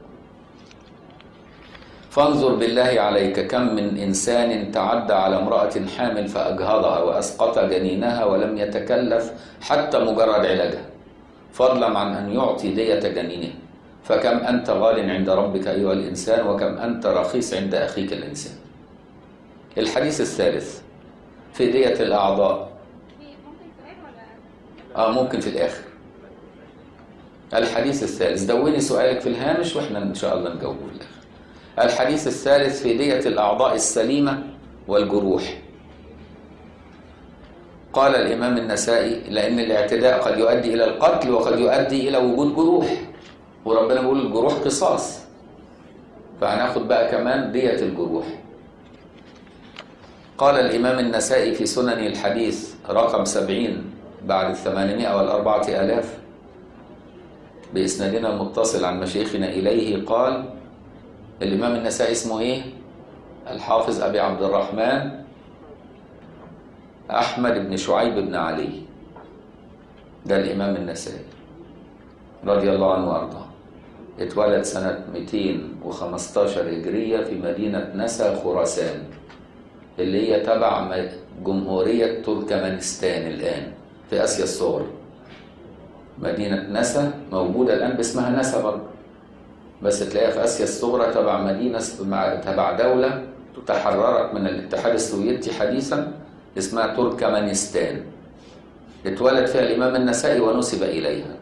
B: فانظر بالله عليك كم من إنسان تعدى على امرأة حامل فأجهضها وأسقط جنينها ولم يتكلف حتى مجرد علاجها، فضلا عن أن يعطي دية جنينها. فكم أنت غال عند ربك أيها الإنسان، وكم أنت رخيص عند أخيك الإنسان. الحديث الثالث في دية الأعضاء. آه ممكن في الآخر. الحديث الثالث، دوني سؤالك في الهامش وإحنا إن شاء الله نجاوبه في الآخر. الحديث الثالث في دية الأعضاء السليمة والجروح. قال الإمام النسائي لأن الاعتداء قد يؤدي إلى القتل وقد يؤدي إلى وجود جروح، وربنا بيقول الجروح قصاص، فهناخد بقى كمان دية الجروح. قال الإمام النسائي في سنن الحديث رقم سبعين بعد الثمانمائة والأربعة آلاف بإسنادنا المتصل عن مشايخنا إليه، قال الإمام النسائي اسمه إيه؟ الحافظ أبي عبد الرحمن أحمد بن شعيب بن علي، ده الإمام النسائي رضي الله عنه وأرضاه. اتولد سنة مئتين وخمستاشر هجرية في مدينة نسا خراسان، اللي هي تبع جمهورية تركمانستان الآن في آسيا الصغرى. مدينة نسا موجودة الآن باسمها نسا برضه، بس تلاقيها في آسيا الصغرى تبع مدينة تبع دولة تحررت من الاتحاد السوفيتي حديثا اسمها تركمانستان. اتولد فيها الإمام النسائي ونسب إليها.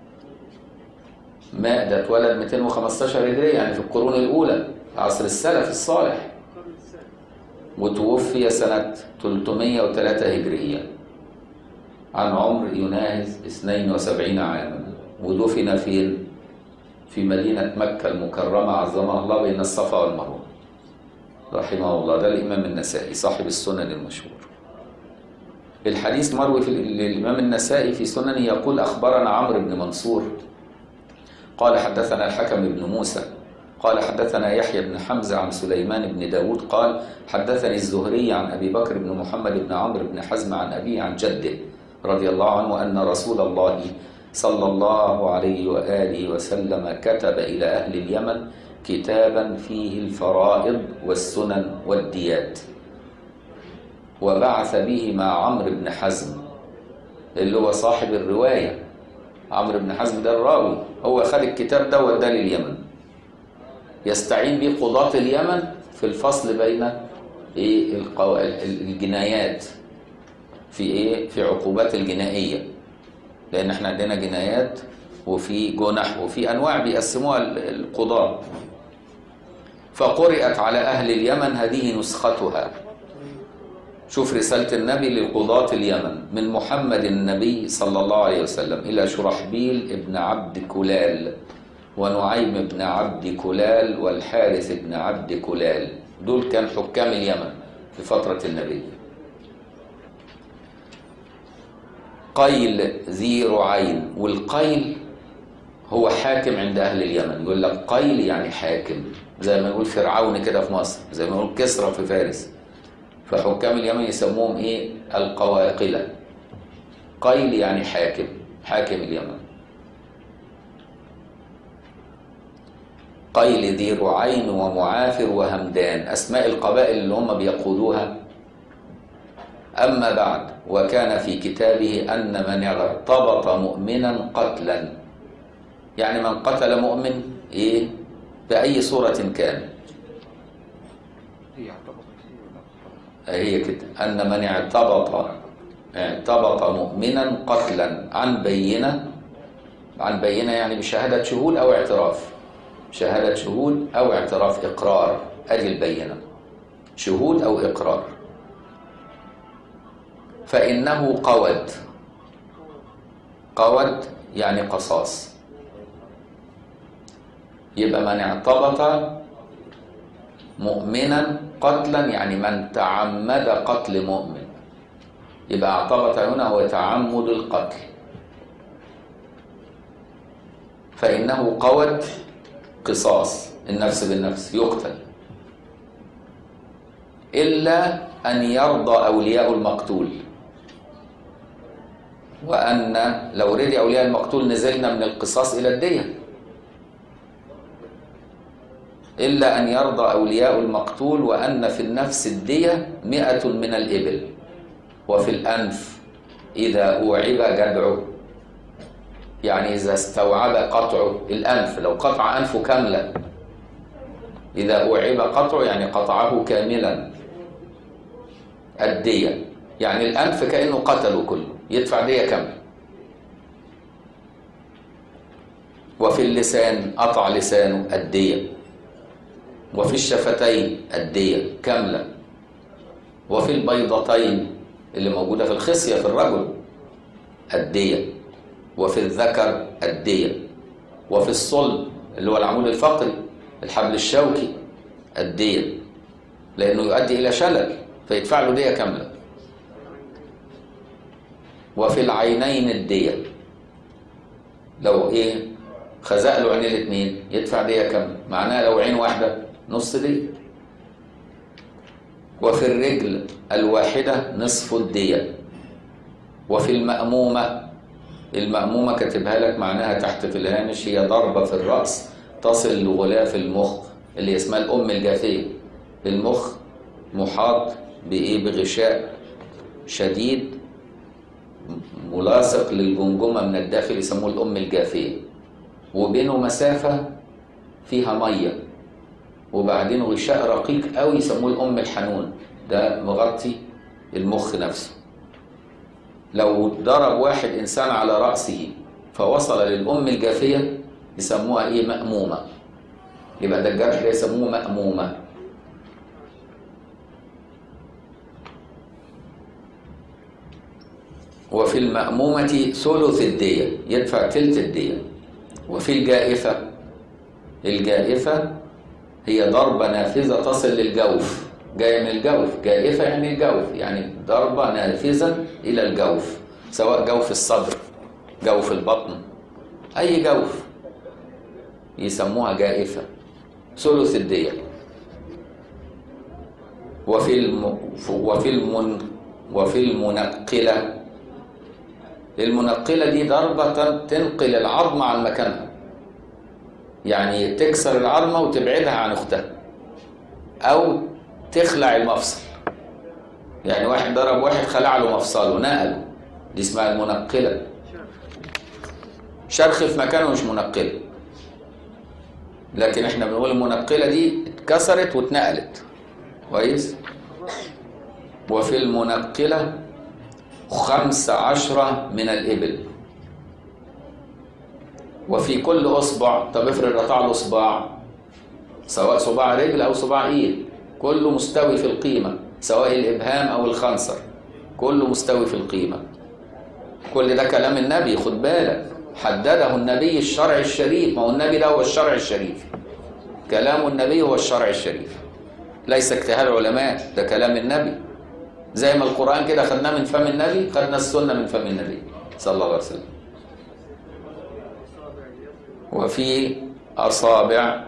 B: ما ده اتولد مئتين وخمستاشر هجرية، يعني في القرون الأولى عصر السلف الصالح، وتوفي سنة ثلاثمائة وثلاثة هجرية عن عمر يناهز اثنين وسبعين عاما، ودفن فين؟ في مدينة مكة المكرمة عظمها الله بين الصفا والمروة رحمه الله. ده الإمام النسائي صاحب السنن المشهور. الحديث مروي في الإمام النسائي في سننه يقول أخبرنا عمرو بن منصور قال حدثنا الحكم بن موسى قال حدثنا يحيى بن حمزة عن سليمان بن داود قال حدثني الزهري عن أبي بكر بن محمد بن عمرو بن حزم عن أبيه عن جده رضي الله عنه أن رسول الله صلى الله عليه وآله وسلم كتب إلى أهل اليمن كتابا فيه الفرائض والسنن والديات، وبعث به مع عمرو بن حزم اللي هو صاحب الرواية. عمرو بن حزم ده الراوي، هو خد الكتاب ده واداه لليمن يستعين به قضاة اليمن في الفصل بين ايه القو... الجنايات في ايه في عقوبات الجنائية، لان احنا عندنا جنايات وفي جنح وفي انواع بيقسموها القضاة. فقرأت على اهل اليمن هذه نسختها. شوف رسالة النبي لقضاة اليمن من محمد النبي صلى الله عليه وسلم إلى شرحبيل ابن عبد كلال ونعيم ابن عبد كلال والحارث ابن عبد كلال، دول كان حكام اليمن في فترة النبي. قيل ذي رعين، والقيل هو حاكم عند أهل اليمن. يقول لك قيل يعني حاكم، زي ما نقول فرعون كده في مصر، زي ما نقول كسرى في فارس. فحكام اليمن يسموهم ايه؟ القواقلة. قيل يعني حاكم، حاكم اليمن. قيل ذي رعين ومعافر وهمدان، اسماء القبائل اللي هم بيقودوها أما بعد، وكان في كتابه أن من اغتبط مؤمنا قتلا، يعني من قتل مؤمن إيه بأي صورة كان، هي كده، أن من اعتبط اعتبط مؤمنا قتلا عن بينة، عن بينة يعني بشهادة شهود أو اعتراف، شهادة شهود أو اعتراف، إقرار، أدي البينة، شهود أو إقرار، فإنه قود، قود يعني قصاص. يبقى من اعتبط مؤمنا قتلا يعني من تعمد قتل مؤمن، يبقى اعتبط هنا هو تعمد القتل، فإنه قود قصاص، النفس بالنفس يقتل، إلا أن يرضى أولياء المقتول، وأن لو رضي أولياء المقتول نزلنا من القصاص إلى الدية، إلا أن يرضى أولياء المقتول، وأن في النفس الدية مئة من الإبل، وفي الأنف إذا أوعب جدعه، يعني إذا استوعب قطعه الأنف، لو قطع أنفه كاملا، إذا أوعب قطعه يعني قطعه كاملا الدية، يعني الأنف كأنه قتله كله، يدفع دية كاملة. وفي اللسان قطع لسانه الدية، وفي الشفتين الدية كاملة، وفي البيضتين اللي موجودة في الخصية في الرجل الدية، وفي الذكر الدية، وفي الصلب اللي هو العمود الفقري الحبل الشوكي الدية، لأنه يؤدي إلى شلل فيدفع له دية كاملة. وفي العينين الدية، لو إيه خزق له عين الاثنين يدفع دية كاملة، معناها لو عين واحدة نص دية. وفي الرجل الواحدة نصف الدية. وفي المأمومة، المأمومة كاتبها لك معناها تحت في الهامش، هي ضربة في الرأس تصل لغلاف المخ اللي اسمها الأم الجافية. المخ محاط بإيه؟ بغشاء شديد ملاصق للجمجمة من الداخل يسموه الأم الجافية، وبينه مسافة فيها مية، وبعدين غشاء رقيق قوي يسموه الأم الحنون، ده مغطي المخ نفسه. لو ضرب واحد إنسان على رأسه فوصل للأم الجافية يسموها إيه؟ مأمومة. يبقى ده الجرح ده يسموه مأمومة. وفي المأمومة ثلث الدية، يدفع ثلث الدية. وفي الجائفة، الجائفة هي ضربة نافذة تصل للجوف، جاية من الجوف، جائفة يعني الجوف، يعني ضربة نافذة إلى الجوف، سواء جوف الصدر، جوف البطن، أي جوف يسموها جائفة، ثلث الدية. وفي الم... وفي المن... وفي المنقلة، المنقلة دي ضربة تنقل العظمة عن مكانها، يعني تكسر العظمة وتبعدها عن أختها، أو تخلع المفصل، يعني واحد ضرب واحد خلع له مفصله نقله، دي اسمها المنقلة. شرخ في مكانه مش منقلة، لكن احنا بنقول المنقلة دي اتكسرت واتنقلت كويس. وفي المنقلة خمس عشرة من الإبل. وفي كل أصبع، طب افرض قطع له صباع، سواء صباع رجل أو صباع إيد، كله مستوي في القيمة، سواء الإبهام أو الخنصر، كله مستوي في القيمة. كل ده كلام النبي، خد بالك، حدده النبي الشرع الشريف، ما هو النبي ده هو الشرع الشريف، كلام النبي هو الشرع الشريف، ليس اجتهاد علماء، ده كلام النبي. زي ما القرآن كده خدناه من فم النبي، خدنا السنة من فم النبي صلى الله عليه وسلم. وفي أصابع،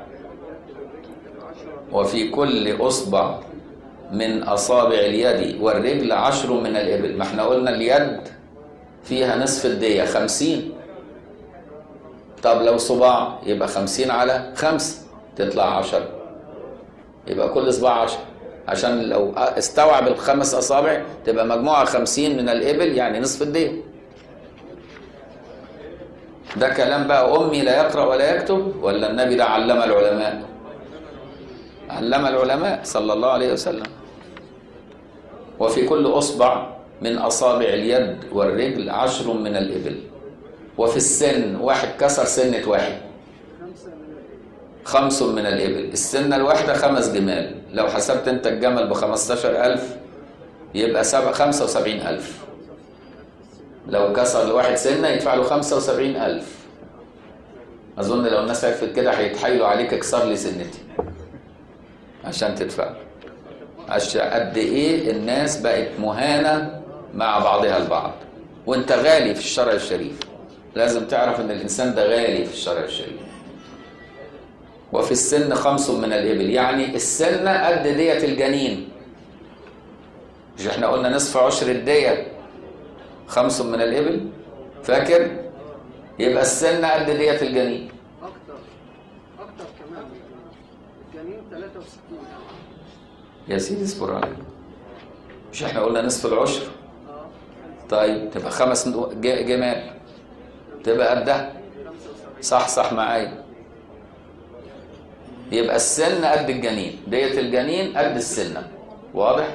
B: وفي كل أصبع من أصابع اليد والرجل عشر من الإبل. ما احنا قلنا اليد فيها نصف الدية خمسين، طب لو صباع يبقى خمسين على خمسة تطلع عشر، يبقى كل صباع عشر، عشان لو استوعب الخمس أصابع تبقى مجموعة خمسين من الإبل، يعني نصف الدية. ده كلام بقى أمي لا يقرأ ولا يكتب، ولا النبي ده علم العلماء؟ علم العلماء صلى الله عليه وسلم. وفي كل أصبع من أصابع اليد والرجل عشر من الإبل. وفي السن واحد كسر سنة واحد خمس من الإبل. السنة الواحدة خمس جمال، لو حسبت أنت الجمل بخمستاشر ألف يبقى خمسة وسبعين ألف. لو كسر لواحد سنة يدفع له خمسة وسبعين ألف. أظن لو الناس عرفت كده هيتحايلوا عليك اكسر لي سنتي عشان تدفع. عشان قد إيه الناس بقت مهانة مع بعضها البعض، وأنت غالي في الشرع الشريف. لازم تعرف أن الإنسان ده غالي في الشرع الشريف. وفي السن خمس من الإبل، يعني السنة قد دية الجنين. مش احنا قلنا نصف عشر الدية خمس من الإبل؟ فاكر؟ يبقى السنة قد دية الجنين.
C: أكتر أكتر كمان. الجنين ثلاثة وستين.
B: يا سيدي اصبر عليك. مش احنا قلنا نصف العشر؟ طيب تبقى خمس جمال تبقى قدها. صح صح معايا. يبقى السن قد الجنين، دية الجنين قد السنة. واضح؟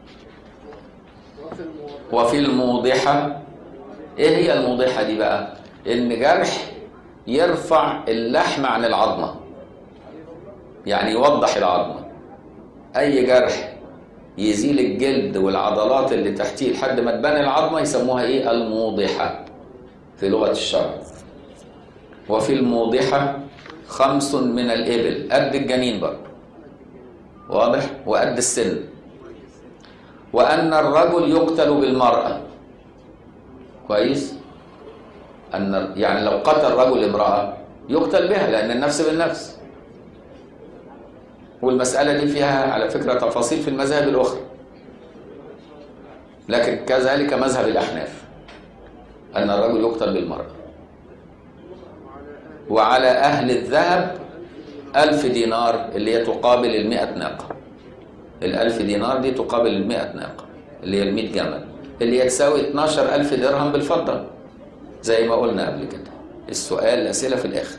B: وفي الموضحة، ايه هي الموضحة دي بقى؟ ان جرح يرفع اللحم عن العظمة، يعني يوضح العظمة. اي جرح يزيل الجلد والعضلات اللي تحتيه لحد ما تبان العظمة يسموها ايه؟ الموضحة في لغة الشرع. وفي الموضحة خمس من الإبل، قد الجنين برضه. واضح؟ وقد السن. وأن الرجل يقتل بالمرأة. كويس؟ أن يعني لو قتل رجل امرأة يقتل بها، لأن النفس بالنفس. والمسألة دي فيها على فكرة تفاصيل في المذاهب الأخرى، لكن كذلك مذهب الأحناف أن الرجل يقتل بالمرأة. وعلى أهل الذهب ألف دينار، اللي هي تقابل المئة ناقة. الألف دينار دي تقابل المئة ناقة، اللي هي المئة جمل، اللي هي تساوي اتناشر ألف درهم بالفضة، زي ما قلنا قبل كده. السؤال الأسئلة في الآخر.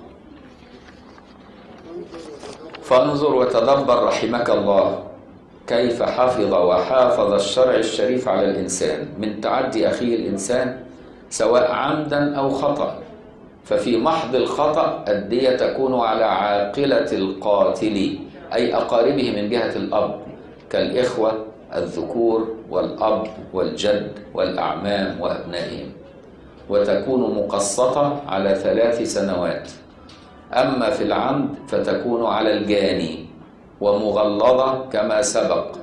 B: فانظر وتدبر رحمك الله كيف حفظ وحافظ الشرع الشريف على الإنسان من تعدي أخيه الإنسان سواء عمدا أو خطأ. ففي محض الخطأ الدية تكون على عاقلة القاتل، أي أقاربه من جهة الأب كالإخوة الذكور والأب والجد والأعمام وأبنائهم، وتكون مقسطة على ثلاث سنوات. أما في العمد فتكون على الجاني ومغلظة كما سبق،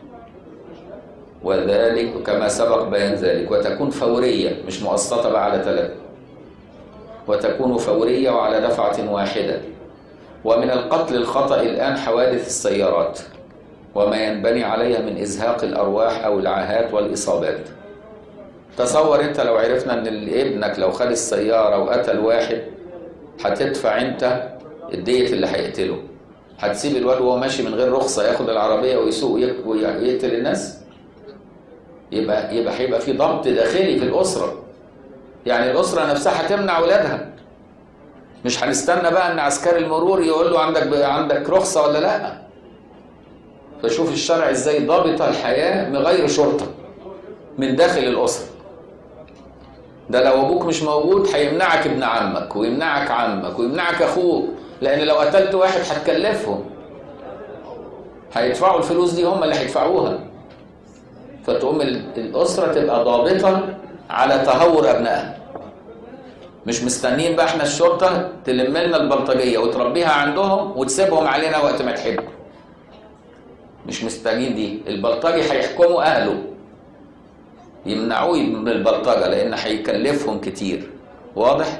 B: وذلك كما سبق بيان ذلك. وتكون فورية مش مقسطة بقى على ثلاثة، وتكون فورية وعلى دفعة واحدة. ومن القتل الخطأ الآن حوادث السيارات وما ينبني عليها من إزهاق الأرواح أو العاهات والإصابات. تصور أنت لو عرفنا أن ابنك لو خد السيارة وقتل واحد هتدفع أنت الدية اللي هيقتله، هتسيب الواد وهو ماشي من غير رخصة ياخد العربية ويسوق ويقتل الناس؟ يبقى يبقى هيبقى في ضبط داخلي في الأسرة، يعني الأسرة نفسها هتمنع ولادها. مش هنستنى بقى أن عسكري المرور يقول له عندك عندك رخصة ولا لا. فشوف الشرع إزاي ضابط الحياة من غير شرطة من داخل الأسرة. ده لو أبوك مش موجود هيمنعك ابن عمك ويمنعك عمك ويمنعك أخوك، لأن لو قتلت واحد هتكلفهم، هيدفعوا الفلوس دي، هم اللي هيدفعوها. فتقوم الأسرة تبقى ضابطة على تهور أبنائها. مش مستنين بقى احنا الشرطة تلم لنا البلطجية وتربيها عندهم وتسيبهم علينا وقت ما تحب. مش مستنين دي. البلطجي هيحكموا أهله يمنعوه من البلطجة لأن هيكلفهم كتير. واضح؟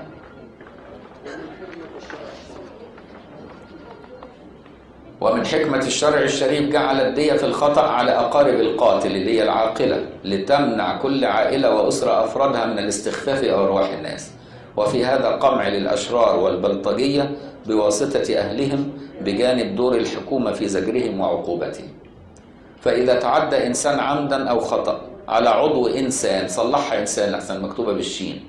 B: ومن حكمة الشرع الشريف جعل الدية في الخطأ على أقارب القاتل اللي هي العاقلة، لتمنع كل عائلة وأسرة أفرادها من الاستخفاف أرواح الناس. وفي هذا قمع للأشرار والبلطجية بواسطة أهلهم، بجانب دور الحكومة في زجرهم وعقوبتهم. فإذا تعدى إنسان عمدا أو خطأ على عضو إنسان، صلحها إنسان لحسن مكتوبة بالشين،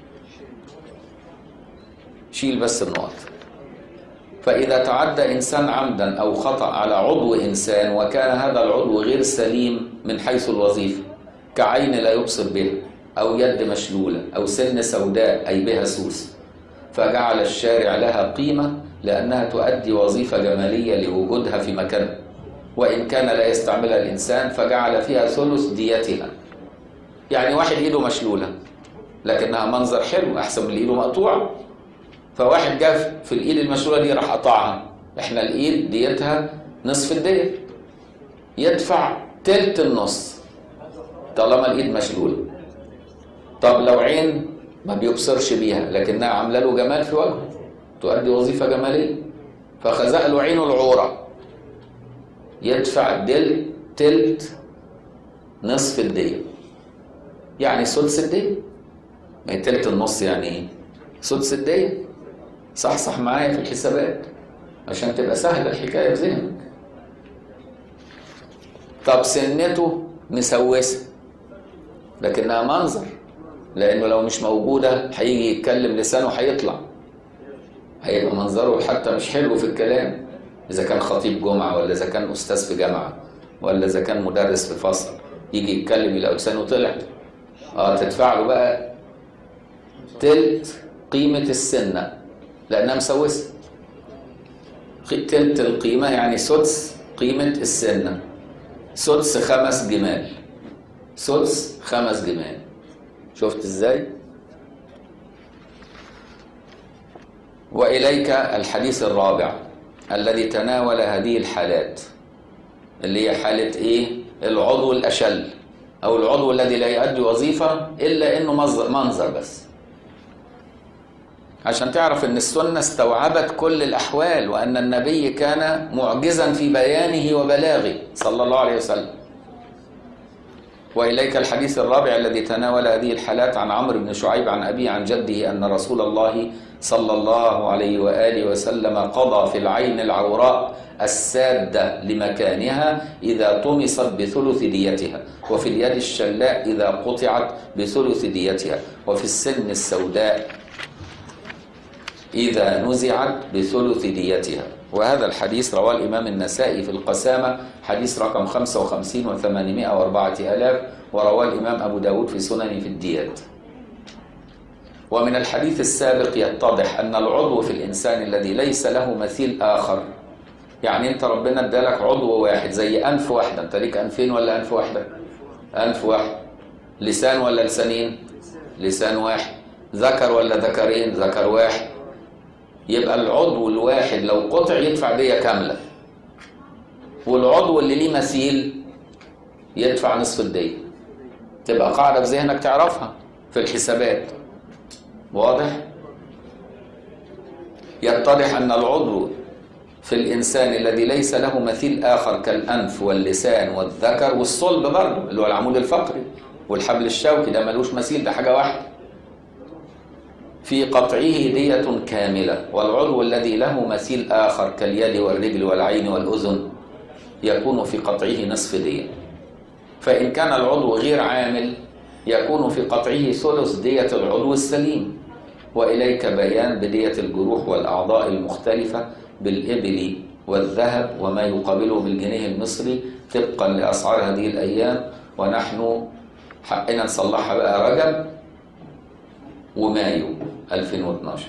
B: شيل بس النقط. فإذا تعدى إنسان عمدا أو خطأ على عضو إنسان وكان هذا العضو غير سليم من حيث الوظيفة، كعين لا يبصر بها، أو يد مشلولة، أو سن سوداء أي بها سوس، فجعل الشارع لها قيمة لأنها تؤدي وظيفة جمالية لوجودها في مكانها، وإن كان لا يستعملها الإنسان فجعل فيها ثلث ديتها. يعني واحد إيده مشلولة لكنها منظر حلو أحسن من إيده مقطوعة، فواحد جاء في الإيد المشلولة دي راح قطعها، إحنا الإيد ديتها نصف الدية، يدفع تلت النص طالما الإيد مشلولة. طب لو عين ما بيبصرش بيها لكنها عامله له جمال في وجهه، تؤدي وظيفة جمالية، فخزق له عينه العورة، يدفع دل تلت نصف الدية، يعني سدس الدية. ما هي تلت النص يعني ايه؟ سدس الدية. صح صح معايا في الحسابات عشان تبقى سهلة الحكاية في ذهنك. طب سنته مسوسة لكنها منظر، لأنه لو مش موجودة هيجي يتكلم لسانه هيطلع، هيبقى منظره حتى مش حلو في الكلام، إذا كان خطيب جمعة ولا إذا كان أستاذ في جامعة ولا إذا كان مدرس في فصل، يجي يتكلم يلاقي لسانه طلع، اه تدفع له بقى تلت قيمة السنة لأنها مسوسة. تلت القيمة يعني سدس قيمة السنة، سدس خمس جمال، سدس خمس جمال. شفت ازاي؟ وإليك الحديث الرابع الذي تناول هذه الحالات، اللي هي حالة ايه؟ العضو الأشل أو العضو الذي لا يؤدي وظيفة إلا إنه منظر بس، عشان تعرف إن السنة استوعبت كل الأحوال، وأن النبي كان معجزا في بيانه وبلاغه صلى الله عليه وسلم. وإليك الحديث الرابع الذي تناول هذه الحالات عن عمرو بن شعيب عن أبيه عن جده أن رسول الله صلى الله عليه وآله وسلم قضى في العين العوراء السادة لمكانها إذا طمست بثلث ديتها، وفي اليد الشلاء إذا قطعت بثلث ديتها، وفي السن السوداء إذا نزعت بثلث ديتها. وهذا الحديث رواه الإمام النسائي في القسامة حديث رقم خمسة وخمسين وثمانمائة وأربعة آلاف، ورواه الإمام أبو داود في سنن في الديات. ومن الحديث السابق يتضح أن العضو في الإنسان الذي ليس له مثيل آخر، يعني أنت ربنا ادالك عضو واحد زي أنف واحدة، أنت ليك أنفين ولا أنف واحدة؟ أنف واحد. لسان ولا لسانين؟ لسان واحد. ذكر ولا ذكرين؟ ذكر واحد. يبقى العضو الواحد لو قطع يدفع دية كاملة، والعضو اللي ليه مثيل يدفع نصف الدية. تبقى قاعدة في ذهنك تعرفها في الحسابات. واضح؟ يتضح أن العضو في الإنسان الذي ليس له مثيل آخر كالأنف واللسان والذكر والصلب برضه اللي هو العمود الفقري والحبل الشوكي، ده ملوش مثيل، ده حاجة واحدة، في قطعه دية كاملة. والعضو الذي له مثيل آخر كاليد والرجل والعين والأذن يكون في قطعه نصف دية. فإن كان العضو غير عامل يكون في قطعه ثلث دية العضو السليم. وإليك بيان بدية الجروح والأعضاء المختلفة بالإبل والذهب وما يقابله بالجنيه المصري طبقا لأسعار هذه الأيام، ونحن حقنا نصلحها بقى رجب ومايو ألفين واثناشر.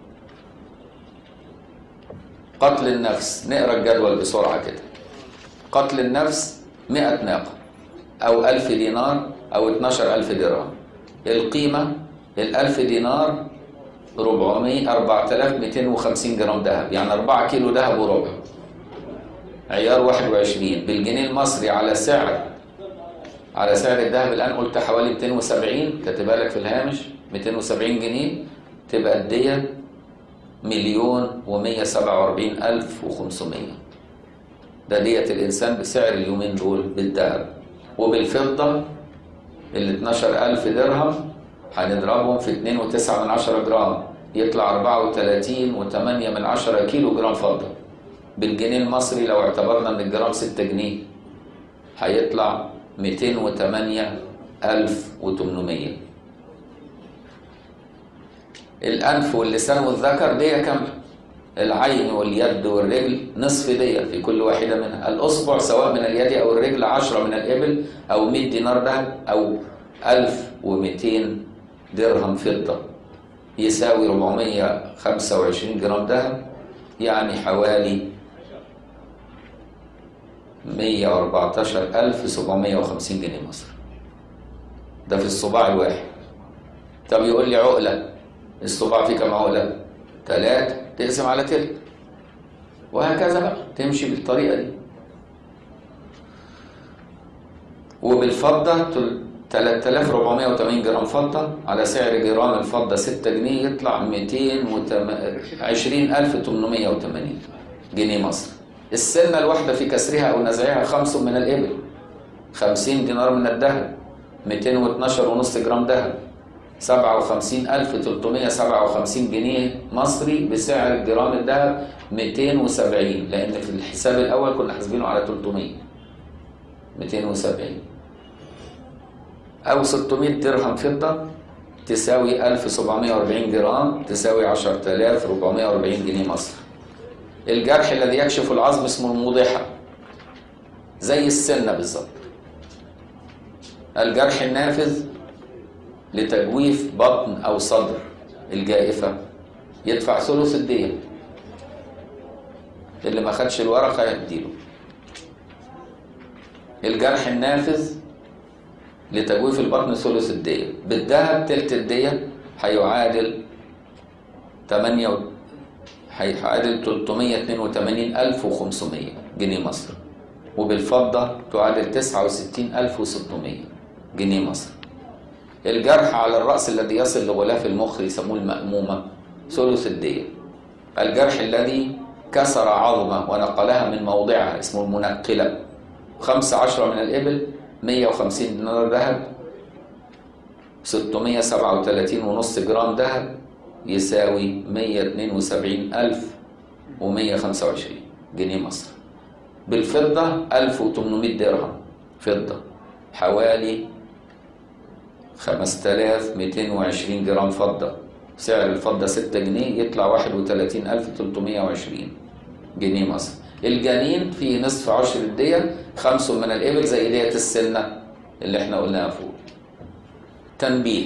B: قتل النفس، نقرأ الجدول بسرعة كده. قتل النفس مئة ناقة أو ألف دينار أو اتناشر ألف درهم. القيمة الألف دينار ربعمائة أربعة آلاف ومئتين وخمسين جرام ذهب، يعني أربعة كيلو ذهب وربع، عيار واحد وعشرين بالجنيه المصري على سعر على سعر الذهب الآن قلت حوالي مئتين وسبعين، كاتبها لك في الهامش مئتين وسبعين جنيه، تبقى الدية مليون ومية سبعة وأربعين ألف وخمسمائة. ده دية الإنسان بسعر اليومين دول بالذهب. وبالفضة ال اتناشر ألف درهم هنضربهم في اتنين وتسعة من عشرة جرام، يطلع أربعة وثلاثين وثمانية من عشرة كيلو جرام فضة. بالجنيه المصري لو اعتبرنا ان الجرام ستة جنيه هيطلع مئتين وثمانية ألف وثمانمائة. الأنف واللسان والذكر دية كاملة، العين واليد والرجل نصف دية في كل واحدة منها، الأصبع سواء من اليد أو الرجل عشرة من الإبل أو مئة دينار ذهب أو ألف ومئتين درهم فضة يساوي أربعمائة وخمسة وعشرين جرام ذهب، يعني حوالي مئة وأربعة عشر ألف وسبعمائة وخمسين جنيه مصري. ده في الصباع الواحد. طب يقول لي عقلة، الصباع فيه كم عقلة؟ ثلاثة، تقسم على تلت، وهكذا بقى تمشي بالطريقة دي. وبالفضة ثلاثة آلاف وأربعمائة وثمانين جرام فضة على سعر جرام الفضة ستة جنيه يطلع مئتين وعشرين ألف وثمانمائة وثمانين جنيه مصري. السنة الواحدة في كسرها أو نزعها خمس من الإبل، خمسين دينار من الذهب، مئتين واثني عشر ونص جرام ذهب، سبعة وخمسين ألف وثلاثمائة وسبعة وخمسين جنيه مصري بسعر جرام الذهب مئتين وسبعين، لأن في الحساب الأول كنا حاسبينه على ثلاثمائة، مئتين وسبعين أو ستمائة درهم فضة تساوي ألف وسبعمائة وأربعين جرام تساوي عشرة آلاف وأربعمائة وأربعين جنيه مصري. الجرح الذي يكشف العظم اسمه الموضحة، زي السنة بالظبط. الجرح النافذ لتجويف بطن أو صدر الجائفة يدفع ثلث الدية، اللي ما خدش الورقة يديله. الجرح النافذ لتجويف البطن ثلث الدية، بالذهب تلت الدية هيعادل ثمانية هيعادل ثلاثمائة واثنين وثمانين ألف وخمسمائة جنيه مصري، وبالفضة تعادل تسعة وستين ألف وستمائة جنيه مصري. الجرح على الرأس الذي يصل لغلاف المخ يسموه المأمومة ثلث الدية. الجرح الذي كسر عظمة ونقلها من موضعها اسمه المنقلة، خمسة عشر من الإبل، مئة وخمسين دينار ذهب، ستمائة وسبعة وثلاثين ونص جرام ذهب يساوي مئة واثنين وسبعين ألف ومئة وخمسة وعشرين جنيه مصري. بالفضة ألف وثمانمائة درهم فضة حوالي خمسة آلاف ومئتين وعشرين جرام فضة، سعر الفضة ستة جنيه يطلع واحد وثلاثين ألف وثلاثمائة وعشرين جنيه مصري. الجنين فيه نصف عشر الدية، خمس من الإبل زي دية السنة اللي احنا قلناها فوق. تنبيه: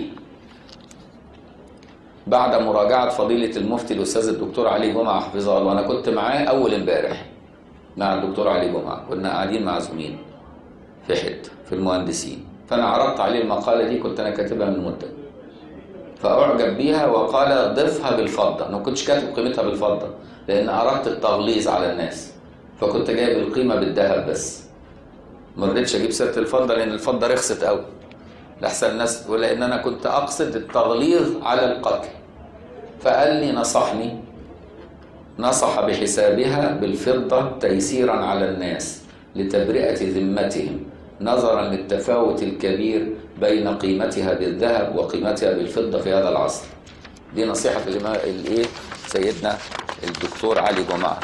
B: بعد مراجعة فضيلة المفتي الأستاذ الدكتور علي جمعة حفظه الله، وأنا كنت معاه أول امبارح مع الدكتور علي جمعة، كنا قاعدين معزومين في حتة في المهندسين، فأنا عرضت عليه المقالة دي، كنت أنا كاتبها من مدة، فأعجب بيها وقال ضفها بالفضة. أنا ما كنتش كاتب قيمتها بالفضة لأن أردت التغليظ على الناس، فكنت جايب القيمة بالذهب بس، ما رضيتش أجيب سيرة الفضة لأن الفضة رخصت قوي لأحسن الناس، ولأن أنا كنت أقصد التغليظ على القتل. فقال لي نصحني نصح بحسابها بالفضة تيسيرا على الناس لتبرئة ذمتهم نظرا للتفاوت الكبير بين قيمتها بالذهب وقيمتها بالفضة في هذا العصر. دي نصيحة الإمام الإيه سيدنا الدكتور علي جمعة.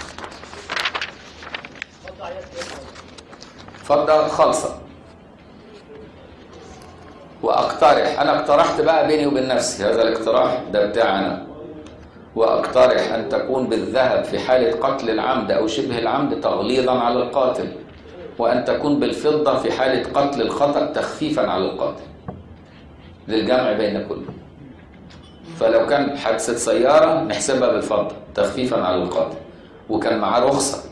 B: فضة خالصة. وأقترح، أنا اقترحت بقى بيني وبين نفسي، هذا الاقتراح ده بتاعنا، وأقترح أن تكون بالذهب في حالة قتل العمد أو شبه العمد تغليظا على القاتل، وأن تكون بالفضة في حالة قتل الخطأ تخفيفا على القاتل، للجمع بين كله. فلو كان حادثة سيارة نحسبها بالفضة تخفيفا على القاتل وكان معاه رخصة،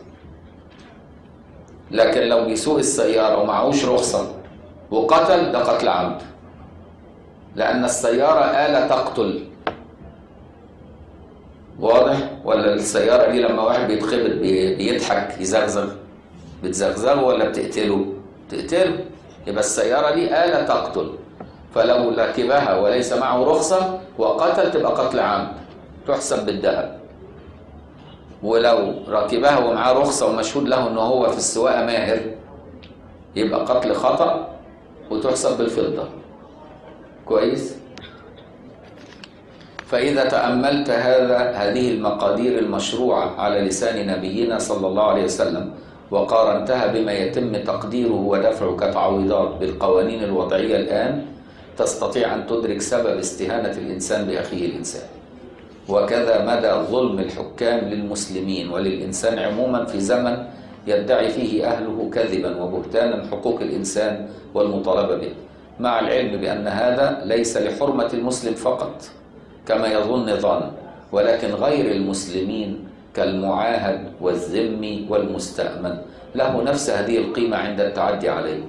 B: لكن لو بيسوق السيارة ومعهوش رخصة وقتل ده قتل عمد، لأن السيارة آلة تقتل. واضح؟ ولا السيارة دي لما واحد بيتخبط بيضحك يزغزغ، بتزغزغه ولا بتقتله؟ تقتله. يبقى السيارة دي آلة تقتل، فلو ركبها وليس معه رخصة وقتل تبقى قتل عمد تحسب بالذهب. ولو ركبها ومعاه رخصة ومشهود له أنه هو في السواقة ماهر يبقى قتل خطأ وتحسب بالفضة. كويس؟ فإذا تأملت هذا هذه المقادير المشروعة على لسان نبينا صلى الله عليه وسلم وقارنتها بما يتم تقديره ودفعه كتعويضات بالقوانين الوضعية الآن، تستطيع أن تدرك سبب استهانة الإنسان بأخيه الإنسان. وكذا مدى ظلم الحكام للمسلمين وللإنسان عموما في زمن يدعي فيه أهله كذبا وبهتانا حقوق الإنسان والمطالبة به، مع العلم بأن هذا ليس لحرمة المسلم فقط كما يظن ظن، ولكن غير المسلمين كالمعاهد والذمي والمستأمن له نفس هذه القيمة عند التعدي عليه.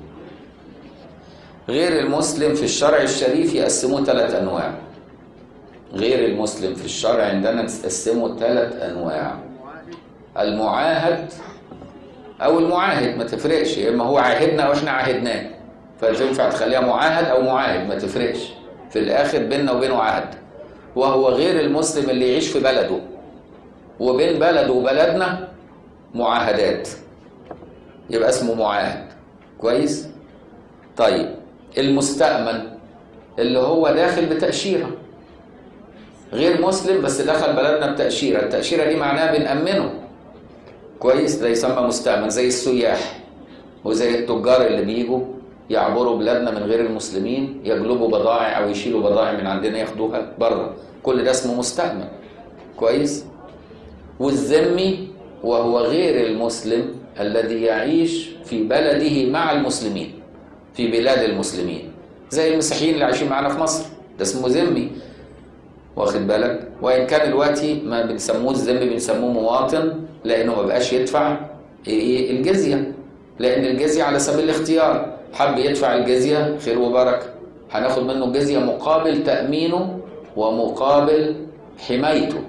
B: غير المسلم في الشرع الشريف يقسموه ثلاث أنواع. غير المسلم في الشرع عندنا نقسمه ثلاث أنواع: المعاهد أو المعاهد، ما تفرقش، إما هو عاهدنا أو إحنا عاهدناه، فتنفع تخليها معاهد أو معاهد ما تفرقش، في الآخر بيننا وبينه عهد. وهو غير المسلم اللي يعيش في بلده، وبين بلده وبلدنا معاهدات، يبقى اسمه معاهد. كويس؟ طيب المستأمن اللي هو داخل بتأشيرة، غير مسلم بس دخل بلدنا بتأشيرة، التأشيرة دي معناها بنأمنه. كويس؟ ده يسمى مستأمن، زي السياح وزي التجار اللي بيجوا يعبروا بلادنا من غير المسلمين، يجلبوا بضائع أو يشيلوا بضائع من عندنا ياخدوها بره، كل ده اسمه مستأمن. كويس؟ والذمي وهو غير المسلم الذي يعيش في بلده مع المسلمين، في بلاد المسلمين، زي المسيحيين اللي عايشين معانا في مصر، ده اسمه ذمي. واخد بالك؟ وإن كان دلوقتي ما بنسموه الذمي، بنسموه مواطن، لأنه ما بقاش يدفع إيه الجزية، لأن الجزية على سبيل الاختيار، حب يدفع الجزية خير وبركة، هناخد منه الجزية مقابل تأمينه ومقابل حمايته.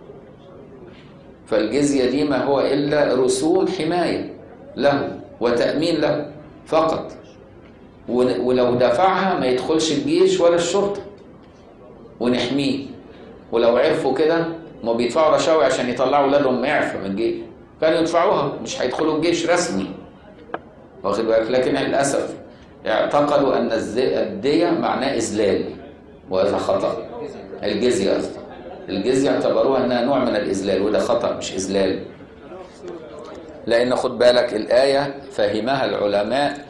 B: فالجزية دي ما هو إلا رسوم حماية له وتأمين له فقط، ولو دفعها ما يدخلش الجيش ولا الشرطة ونحميه. ولو عرفوا كده ما بيدفعوا رشاوي عشان يطلعوا ولادهم معرفة من الجيش، كانوا يدفعوها، مش هيدخلوا الجيش رسمي. واخد بالك؟ لكن للأسف اعتقدوا أن الدية معناه إذلال، وهذا خطأ. الجزية أصلا، الجزية اعتبروها أنها نوع من الإذلال، وده خطأ مش إذلال. لأن خد بالك الآية فهمها العلماء،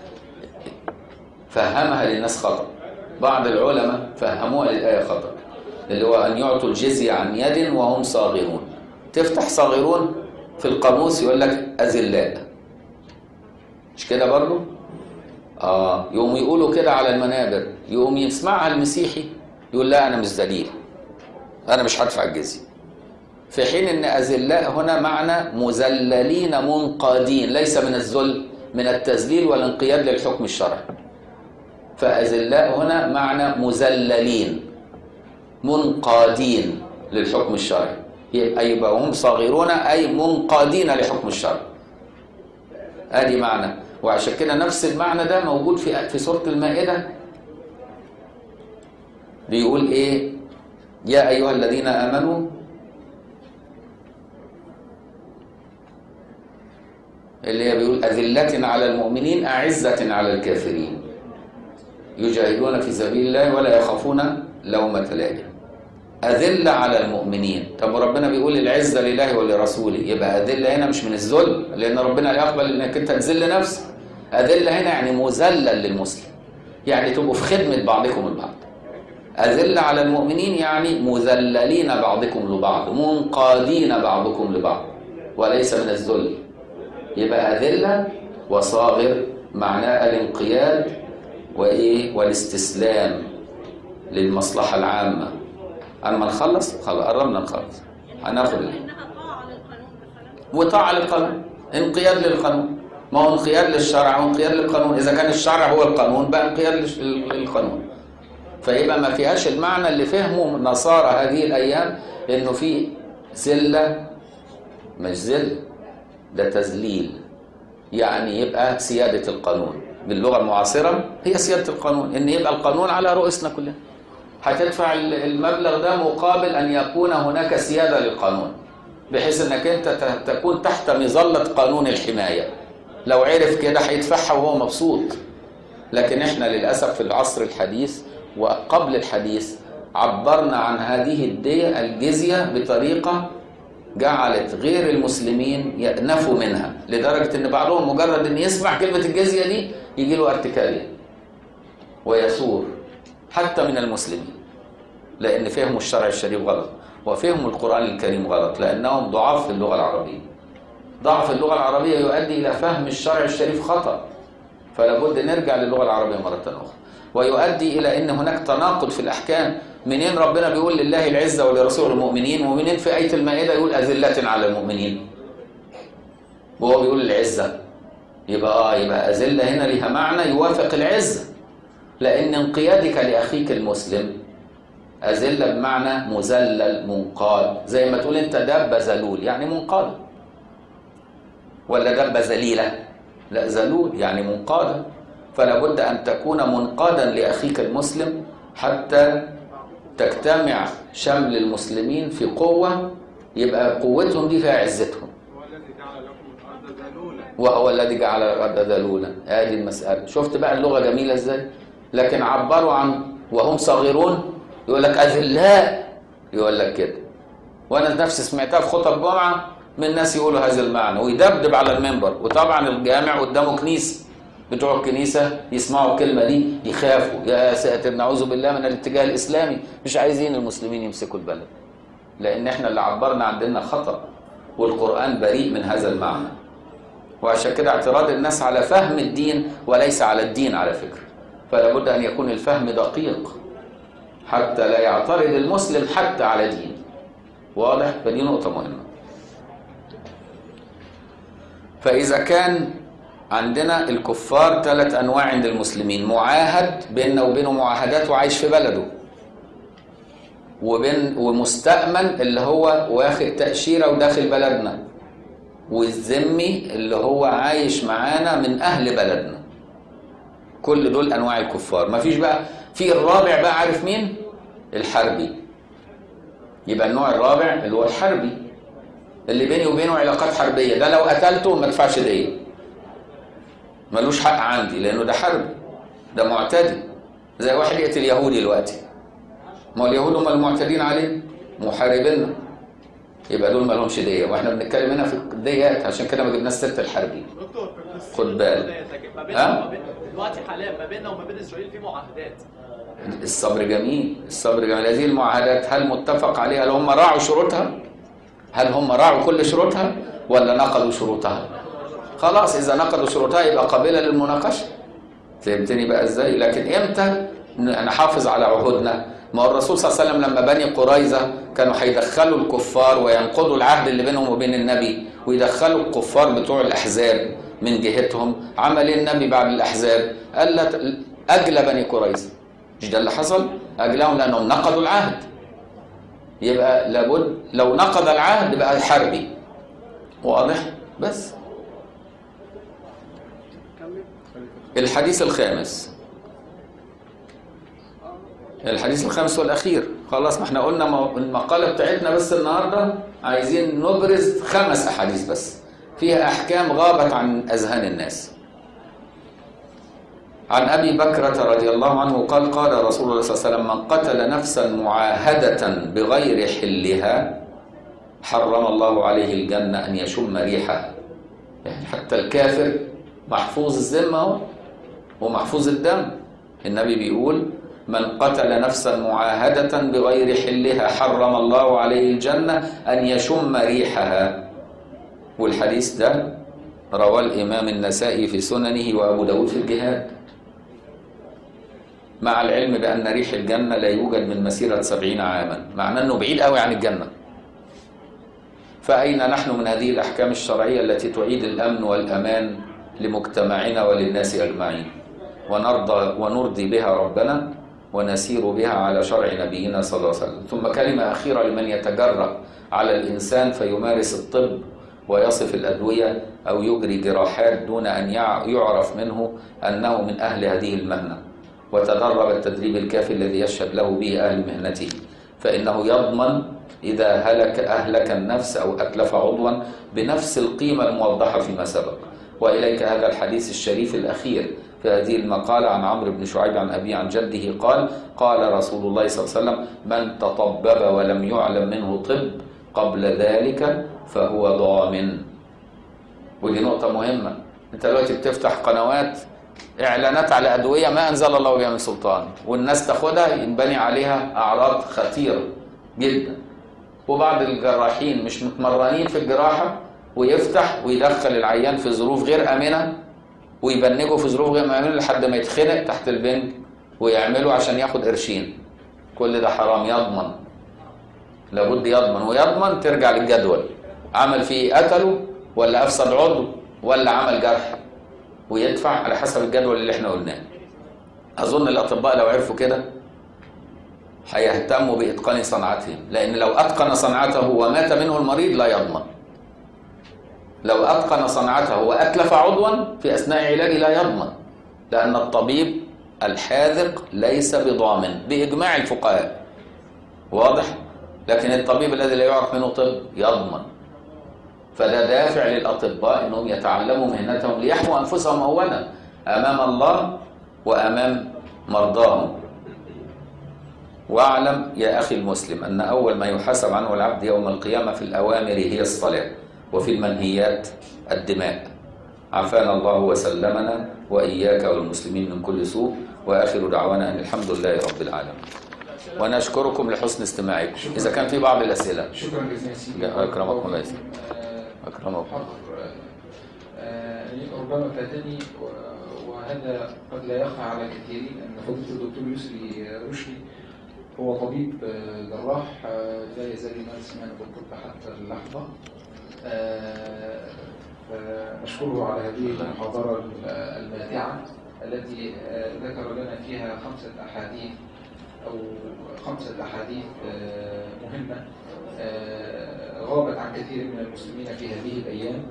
B: فهمها للناس خطأ. بعض العلماء فهموها للآية خطأ، اللي هو أن يعطوا الجزية عن يد وهم صاغرون. تفتح صاغرون في القاموس يقول لك أذلاء، مش كده برضو؟ آه يقوم يقولوا كده على المنابر، يقوم يسمعها المسيحي يقول لا أنا مش ذليل، أنا مش هدفع الجزية، في حين أن أذلاء هنا معنى مذللين منقادين، ليس من الذل، من التذليل والانقياد للحكم الشرعي. فأذلاء هنا معنى مذللين منقادين للحكم الشرعي، يبقى هم صاغرون أي منقادين لحكم الشرع. ادي معنى. وعشان كده نفس المعنى ده موجود في في سورة المائدة، بيقول ايه؟ يا ايها الذين امنوا اللي هي بيقول أذلة على المؤمنين أعزة على الكافرين يجاهدون في سبيل الله ولا يخافون لومة لائم. أذلة على المؤمنين، طب ربنا بيقول العزة لله ولرسوله، يبقى أذلة هنا مش من الذل، لأن ربنا لا يقبل إنك أنت تذل نفسك. أذلة هنا يعني مذلل للمسلم، يعني تبقوا في خدمة بعضكم البعض. أذلة على المؤمنين يعني مذللين بعضكم لبعض، منقادين بعضكم لبعض، وليس من الذل. يبقى أذلة وصاغر معناه الانقياد وإيه والاستسلام للمصلحة العامة. أما نخلص خلاص، قربنا نخلص، هناخد ايه؟ وطاعة للقانون، انقياد للقانون. ما هو انقياد للشرع وانقياد للقانون، إذا كان الشرع هو القانون بقى انقياد للقانون. فيبقى ما فيهاش المعنى اللي فهمه نصارى هذه الأيام إنه في ذلة، مش ذل، ده تذليل. يعني يبقى سيادة القانون باللغة المعاصرة هي سيادة القانون، إن يبقى القانون على رؤوسنا كلنا. هتدفع المبلغ ده مقابل أن يكون هناك سيادة للقانون، بحيث أنك أنت تكون تحت مظلة قانون الحماية. لو عرف كده هيدفعها وهو مبسوط. لكن إحنا للأسف في العصر الحديث وقبل الحديث عبرنا عن هذه الدية الجزية بطريقة جعلت غير المسلمين يأنفوا منها، لدرجة ان بعضهم مجرد ان يسمع كلمة الجزية دي يجي له ارتكالية ويثور حتى من المسلمين، لان فهموا الشرع الشريف غلط وفهموا القرآن الكريم غلط، لانهم ضعاف في اللغة العربية. ضعف اللغة العربية يؤدي الى فهم الشرع الشريف خطأ، فلا بد نرجع للغة العربية مرة أخرى. ويؤدي إلى أن هناك تناقض في الأحكام. منين ربنا بيقول لله العزة ولرسول المؤمنين، ومنين في آية المائدة يقول أذلة على المؤمنين وهو بيقول العزة؟ يبقى آه يبقى أذلة هنا لها معنى يوافق العزة، لأن انقيادك لأخيك المسلم أذلة بمعنى مذلل منقاد، زي ما تقول أنت دابة ذلول يعني منقاد، ولا دابة ذليلة؟ لا، ذلول يعني منقادة. فلا بد أن تكون منقادا لأخيك المسلم حتى تجتمع شمل المسلمين في قوة، يبقى قوتهم دي فيها عزتهم. وهو الذي جعل الأرض ذلولا. هذه المسألة. شفت بقى اللغة جميلة ازاي؟ لكن عبروا عن وهم صغيرون يقول لك أذلاء، يقول لك كده. وأنا نفسي سمعتها في خطب جمعة من ناس يقولوا هذا المعنى ويدبدب على المنبر، وطبعا الجامع قدامه كنيسة، بتوع الكنيسة يسمعوا الكلمة دي يخافوا، يا ساتر نعوذ بالله من الاتجاه الإسلامي، مش عايزين المسلمين يمسكوا البلد، لأن احنا اللي عبرنا عندنا خطأ، والقرآن بريء من هذا المعنى. وعشان كده اعتراض الناس على فهم الدين وليس على الدين على فكرة، فلا بد أن يكون الفهم دقيق حتى لا يعترض المسلم حتى على دين. واضح؟ فدي نقطة مهمة. فإذا كان عندنا الكفار ثلاث أنواع عند المسلمين: معاهد بيننا وبينه معاهدات وعايش في بلده، وبين ومستأمن اللي هو واخد تأشيرة وداخل بلدنا، والذمي اللي هو عايش معانا من أهل بلدنا. كل دول أنواع الكفار. ما فيش بقى في الرابع بقى، عارف مين؟ الحربي. يبقى النوع الرابع اللي هو الحربي، اللي بيني وبينه علاقات حربية، ده لو قتلته ما ادفعش دية، ملوش حق عندي لأنه ده حرب، ده معتدي. زي واحد يقتل يهودي دلوقتي، ما اليهود هم المعتدين عليه محاربيننا، يبقى دول مالهمش دية. واحنا بنتكلم هنا في الديات، عشان كده ما جبناش سيرة الحربي. خد بالك. ها؟
D: دلوقتي حاليا ما بيننا وما بين اسرائيل في معاهدات.
B: الصبر جميل، الصبر جميل. هذه المعاهدات هل متفق عليها؟ هل هم راعوا شروطها؟ هل هم راعوا كل شروطها ولا نقضوا شروطها؟ خلاص إذا نقضوا شروطها يبقى قابلة للمناقشة. فهمتني بقى إزاي؟ لكن إمتى نحافظ على عهودنا؟ ما هو الرسول صلى الله عليه وسلم لما بني قريظة كانوا هيدخلوا الكفار وينقضوا العهد اللي بينهم وبين النبي، ويدخلوا الكفار بتوع الأحزاب من جهتهم. عمل إيه النبي بعد الأحزاب؟ قال لا، أجلى بني قريظة. مش ده اللي حصل؟ أجلاهم لأنهم نقضوا العهد. يبقى لابد لو نقض العهد بقى حربي. واضح؟ بس الحديث الخامس، الحديث الخامس والأخير. خلاص ما احنا قلنا المقالة بتاعتنا بس النهاردة عايزين نبرز خمس أحاديث بس فيها أحكام غابت عن أذهان الناس. عن أبي بكرة رضي الله عنه قال: قال رسول الله صلى الله عليه وسلم: من قتل نفسا معاهدة بغير حلها حرم الله عليه الجنة أن يشم ريحها. يعني حتى الكافر محفوظ الذمة ومحفوظ الدم. النبي بيقول: من قتل نفسا معاهدة بغير حلها حرم الله عليه الجنة أن يشم ريحها. والحديث ده رواه الإمام النسائي في سننه وأبو داود في الجهاد، مع العلم بأن ريح الجنة لا يوجد من مسيرة سبعين عاما، معناه أنه بعيد قوي عن الجنة. فأين نحن من هذه الأحكام الشرعية التي تعيد الأمن والأمان لمجتمعنا وللناس أجمعين، ونرضى ونرضي بها ربنا ونسير بها على شرع نبينا صلى الله عليه وسلم. ثم كلمة أخيرة لمن يتجرأ على الإنسان فيمارس الطب ويصف الأدوية أو يجري جراحات دون أن يعرف منه أنه من أهل هذه المهنة وتدرب التدريب الكافي الذي يشهد له به أهل مهنته، فإنه يضمن إذا هلك أهلك النفس أو أتلف عضوا بنفس القيمة الموضحة فيما سبق. وإليك هذا الحديث الشريف الأخير في هذه المقالة عن عمرو بن شعيب عن أبي عن جده قال: قال رسول الله صلى الله عليه وسلم: من تطبب ولم يعلم منه طب قبل ذلك فهو ضامن. ودي نقطة مهمة. انت دلوقتي بتفتح قنوات اعلانات على ادوية ما انزل الله بها من سلطان، والناس تاخدها ينبني عليها اعراض خطيرة جدا، وبعض الجراحين مش متمرنين في الجراحة ويفتح ويدخل العيان في ظروف غير امنة ويبنجه في ظروف غير امنة لحد ما يتخنق تحت البنج ويعمله عشان ياخد قرشين. كل ده حرام. يضمن، لابد يضمن، ويضمن ترجع للجدول، عمل فيه قتله ولا افسد عضو ولا عمل جرح، ويدفع على حسب الجدول اللي احنا قلناه. اظن الاطباء لو عرفوا كده هيهتموا باتقان صنعتهم، لان لو اتقن صنعته ومات منه المريض لا يضمن. لو اتقن صنعته واتلف عضوا في اثناء علاجه لا يضمن، لان الطبيب الحاذق ليس بضامن باجماع الفقهاء. واضح؟ لكن الطبيب الذي لا يعرف منه طب يضمن. فده دافع للاطباء انهم يتعلموا مهنتهم ليحموا انفسهم اولا امام الله وامام مرضاهم. واعلم يا اخي المسلم ان اول ما يحاسب عنه العبد يوم القيامه في الاوامر هي الصلاه، وفي المنهيات الدماء. عافانا الله وسلمنا واياك والمسلمين من كل سوء، واخر دعوانا ان الحمد لله رب العالمين. ونشكركم لحسن استماعكم. اذا كان في بعض الاسئله.
E: شكرا جزيلا.
B: اكرمكم الله. أكرمكم.
E: ربما فاتني وهذا قد لا يخفى على كثيرين أن فضيلة الدكتور يسري رشدي هو طبيب جراح لا يزال يمارس مهنة الطب حتى اللحظة. فنشكره على هذه المحاضرة الماتعة التي ذكر لنا فيها خمسة أحاديث أو خمسة أحاديث مهمة غابت عن كثير من المسلمين في هذه الأيام،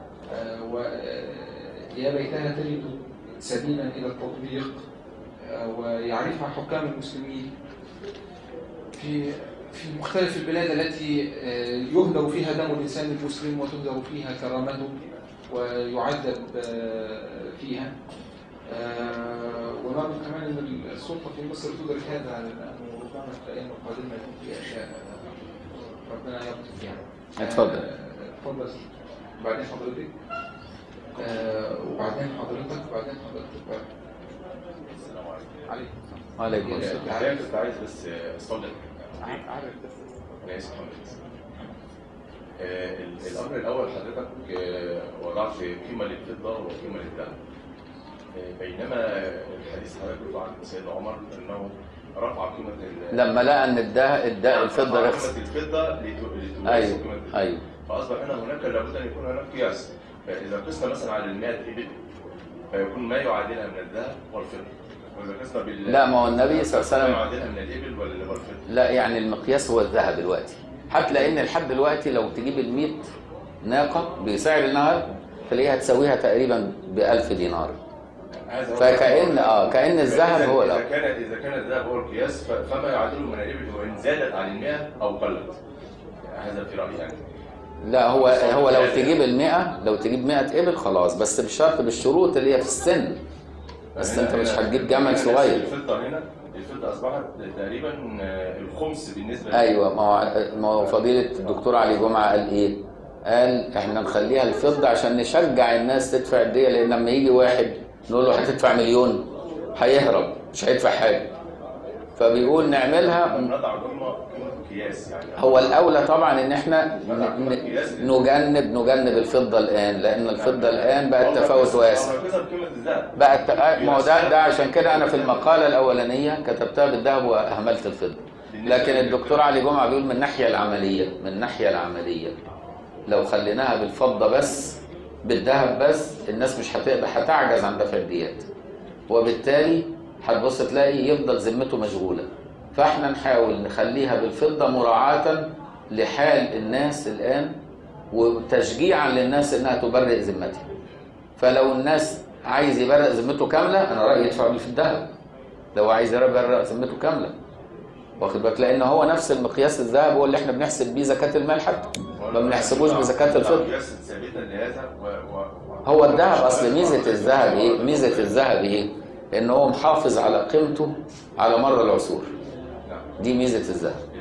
E: ويا ليتها تجد سبيلا إلى التطبيق ويعرفها حكام المسلمين في في مختلف البلاد التي يهدر فيها دم الإنسان المسلم وتهدر فيها كرامته ويعذب فيها. ونرجو كمان أن السلطة في مصر تدرك هذا، لأنه ربما في الأيام القادمة يكون في أشياء ربنا يلطف يعني.
B: اتفضل.
E: اتفضل. بعدين حضرتك آه وبعدين حضرتك وبعدين حضرتك.
D: السلام عليكم.
B: وعليكم السلام.
F: حضرتك كنت عايز بس استوضح. عارف بس. انا اسف حضرتك. الامر الاول حضرتك وضعت قيمه للفضه وقيمه للذهب. بينما الحديث حضرتك بتقول عن سيد عمر انه رفع قيمه
B: لما لقى ان الدهب الدهب الفضه رخص.
F: قيمه الفضه لتوازي
B: ايوه
F: قيمه الذهب.
B: ايوه.
F: فاصبح هنا هناك لابد ان يكون هناك قياس. فاذا قسنا مثلا على المئة ابل فيكون ما يعادلها من الذهب والفضه. واذا قسنا بال
B: لا، ما هو النبي صلى الله عليه وسلم
F: ما يعادلها من الابل والفضه.
B: لا، يعني المقياس هو الذهب دلوقتي. هتلاقي ان لحد دلوقتي لو تجيب ال مئة ناقه بسعر النهار تلاقيها تساويها تقريبا ب ألف دينار. فكأن اه كأن الذهب هو
F: اذا كان اذا كان الذهب هو القياس فما يعادله من الابل وان زادت عن المئة او قلت. هذا في رايي يعني.
B: لا، هو هو لو تجيب المئة لو تجيب مئة ابل خلاص، بس بشرط بالشروط اللي هي في السن. بس انت مش هتجيب جمل صغير.
F: الفضه هنا الفضه اصبحت تقريبا الخمس بالنسبه.
B: ايوه، ما هو ما هو فضيله الدكتور علي جمعه قال ايه؟ قال احنا نخليها الفضه عشان نشجع الناس تدفع الديه، لان لما يجي واحد نقول له هتدفع مليون هيهرب مش هيدفع حاجه. فبيقول نعملها
F: نضع قيمه قياس يعني.
B: هو الاولى طبعا ان احنا نجنب نجنب الفضه الان، لان الفضه الان بقت تفاوت واسع. بقت ما هو ده ده عشان كده انا في المقاله الاولانيه كتبتها بالذهب واهملت الفضه. لكن الدكتور علي جمعه بيقول من الناحيه العمليه من الناحيه العمليه لو خليناها بالفضه بس بالذهب بس الناس مش هتقدر هتعجز عن دفع الديات، وبالتالي هتبص تلاقي يفضل ذمته مشغوله. فاحنا نحاول نخليها بالفضه مراعاه لحال الناس الان وتشجيعا للناس انها تبرئ ذمتها. فلو الناس عايز يبرئ ذمته كامله انا رايي يدفع في الذهب. لو عايز يبرئ ذمته كامله واخد بالك، لان هو نفس المقياس الذهب هو اللي احنا بنحسب بيه زكاه المال، حتى ما بنحسبوش بزكاه الفضه. هو الذهب اصل ميزه الذهب ايه؟ ميزه الذهب ايه؟ ان هو محافظ على قيمته على مر العصور. دي ميزه الذهب.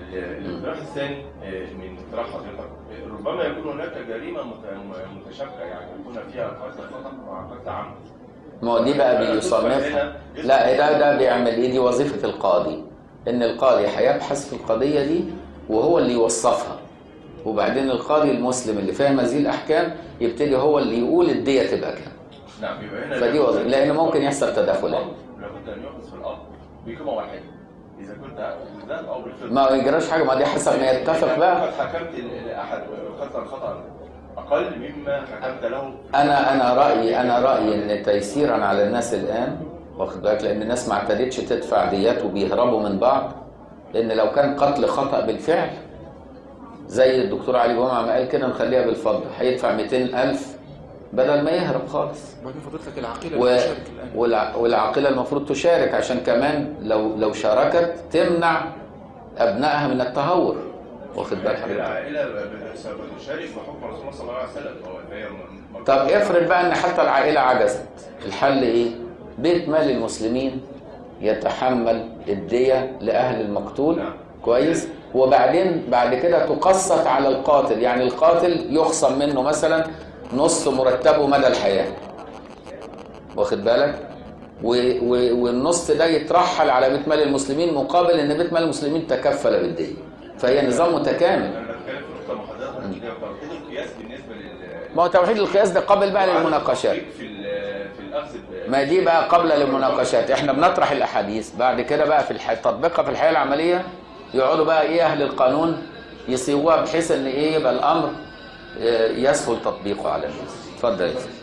F: الاقتراح الثاني من اقتراح حضرتك، ربما يكون هناك جريمه متشابكه، يعني يكون فيها قتل خطا مع قتل عمد.
B: ما هو دي بقى بيصنفها. لا ده ده بيعمل ايه؟ دي وظيفه القاضي، ان القاضي هيبحث في القضيه دي وهو اللي يوصفها، وبعدين القاضي المسلم اللي فاهم هذه الاحكام يبتدي هو اللي يقول الديه تبقى كام.
F: نعم يبقى هنا
B: فدي وظيفه، لان ممكن يحصل تداخلات.
F: لابد ان يحدث في الاب بقيمه واحده، اذا كنت بالذات او بالفعل
B: ما يجراش حاجه، ما دي حسب ما يتفق بقى.
F: قد حكمت لاحد قتل خطا اقل مما حكمت له.
B: انا انا رايي انا رايي ان تيسيرا على الناس الان، واخد بالك، لان الناس ما اعتادتش تدفع ديات وبيهربوا من بعض، لان لو كان قتل خطا بالفعل زي الدكتور علي جمعه ما قال كده نخليها بالفضل، هيدفع مئتين ألف بدل ما يهرب خالص.
A: وبعدين فضيلتك العاقله
B: و...
A: تشارك الان.
B: والع... والعاقله المفروض تشارك، عشان كمان لو لو شاركت تمنع ابنائها من التهور، واخد بال حضرتك.
F: العائله بتشارك بحكم رسول الله صلى الله عليه وسلم.
B: طب افرض بقى ان حتى العائله عجزت، الحل ايه؟ بيت مال المسلمين يتحمل الديه لاهل المقتول.
F: نعم.
B: كويس. وبعدين بعد كده تقسط على القاتل، يعني القاتل يخصم منه مثلا نص مرتبه مدى الحياه، واخد بالك، و... و... والنص ده يترحل على بيت مال المسلمين مقابل ان بيت مال المسلمين تكفل بالديه. فهي نظام متكامل.
F: انا بتكلم في نقطه محدده، توحيد القياس بالنسبه لل
B: ما هو توحيد القياس ده قابل بقى للمناقشات.
F: في في الاخذ.
B: ما دي بقى قبل للمناقشات، احنا بنطرح الاحاديث، بعد كده بقى في الح... تطبيقها في الحياه العمليه يقعدوا بقى ايه اهل القانون يصيغوها بحيث ان ايه يبقى الامر يسهل تطبيقه على الناس. اتفضل يا سيدي.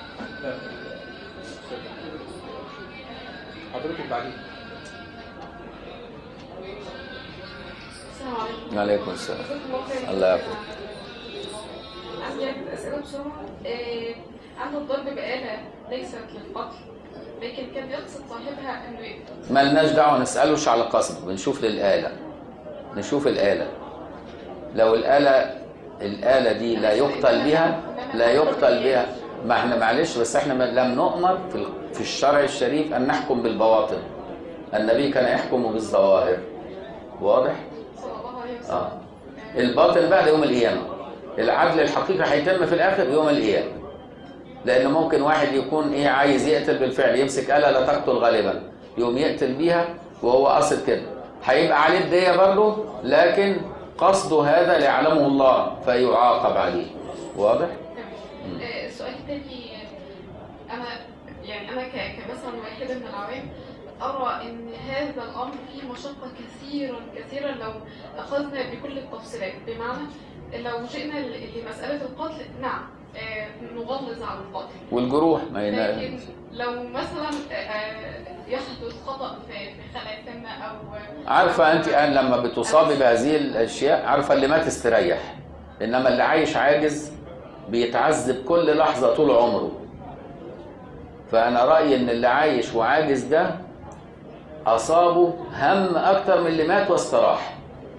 A: حضرتك بعدين.
G: السلام عليكم.
B: وعليكم السلام. الله يعافيك.
G: عندي عدة أسئلة بسرعة. آه، عنده الضرب بآلة ليست للقتل، لكن كان يقصد صاحبها إنه يقتل.
B: مالناش دعوة نسألوش على قصد، بنشوف للآلة، نشوف الآلة. لو الآلة الآلة دي لا يقتل بها لا يقتل بها، ما احنا معلش، بس احنا لم نؤمر في في الشرع الشريف أن نحكم بالبواطن. النبي كان يحكم بالظواهر. واضح؟
G: صلى الله عليه وسلم.
B: اه الباطن بعد يوم القيامة. العدل الحقيقي هيتم في الآخر يوم القيامة. لأن ممكن واحد يكون إيه عايز يقتل بالفعل، يمسك آلة لا تقتل غالبا، يوم يقتل بيها وهو قاصد كده، هيبقى عليه الدية برضه، لكن قصده هذا ليعلمه الله فيعاقب عليه. واضح؟
G: تمام. آه، السؤال الثاني، أنا يعني أنا كمثلا واحدة من العوام أرى إن هذا الأمر فيه مشقة كثيرا كثيرا لو أخذنا بكل التفصيلات، بمعنى لو جئنا لمسألة القتل نعم آه نغلظ على القتل
B: والجروح ما
G: لكن لو مثلا آه يحدث خطأ في في خلع السمنة أو
B: عارفة أنت الآن لما بتصابي بهذه الأشياء، عارفة اللي مات استريح، إنما اللي عايش عاجز بيتعذب كل لحظة طول عمره. فأنا رأيي إن اللي عايش وعاجز ده أصابه هم أكتر من اللي مات واستراح.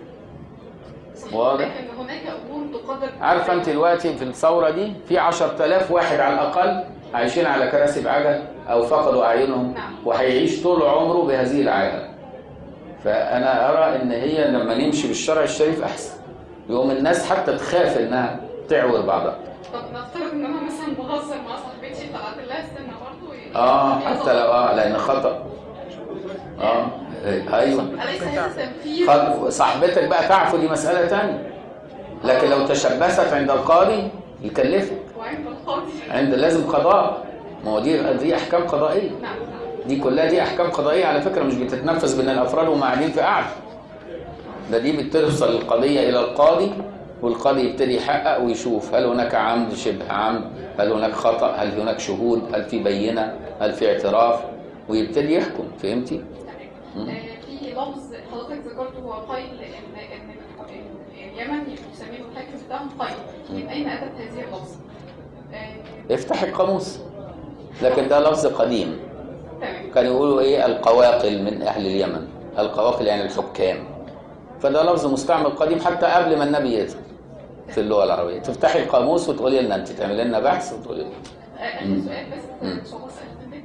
B: واضح؟
G: لكن هناك أمور تقدر.
B: عارفة أنت دلوقتي في الثورة دي في عشرة آلاف واحد على الأقل عايشين على كراسي بعجل أو فقدوا أعينهم، وهيعيش طول عمره بهذه العاهة. فأنا أرى إن هي لما نمشي بالشرع الشريف أحسن، يقوم الناس حتى تخاف إنها تعور بعضها.
G: طب نفترض إن أنا مثلا بهزر مع صاحبتي فقلت لها استنى برضه.
B: آه حتى لو آه لأن خطأ. آه أيوه.
G: أليس هذا تنفيذ؟
B: صاحبتك بقى تعفو دي مسألة تانية، لكن لو تشبثت عند القاضي يكلفك.
G: وعند القاضي
B: عند لازم قضاء. ما هو دي دي أحكام قضائية.
G: نعم.
B: دي كلها دي أحكام قضائية على فكرة، مش بتتنفذ بين الأفراد وهم قاعدين في قعدة. ده دي بتوصل القضية إلى القاضي، والقاضي يبتدي يحقق ويشوف هل هناك عمد شبه عمد، هل هناك خطأ، هل هناك شهود، هل في بينة، هل في اعتراف، ويبتدي يحكم. فهمتي؟
G: آه في لفظ حضرتك ذكرته هو قيل ان ان اليمن يسميه الحاكم بتاعهم قيل. من اين اتت هذه اللفظ؟ آه
B: افتح القاموس. لكن ده لفظ قديم.
G: تمام.
B: كانوا يقولوا ايه القواقل من اهل اليمن، القواقل يعني الحكام. فده لفظ مستعمل قديم حتى قبل ما النبي يأتي في اللغه العربيه. تفتحي القاموس وتقولي لنا انت تعملي لنا بحث وتقولي لنا.
G: آخر سؤال بس ان شاء الله سألتك.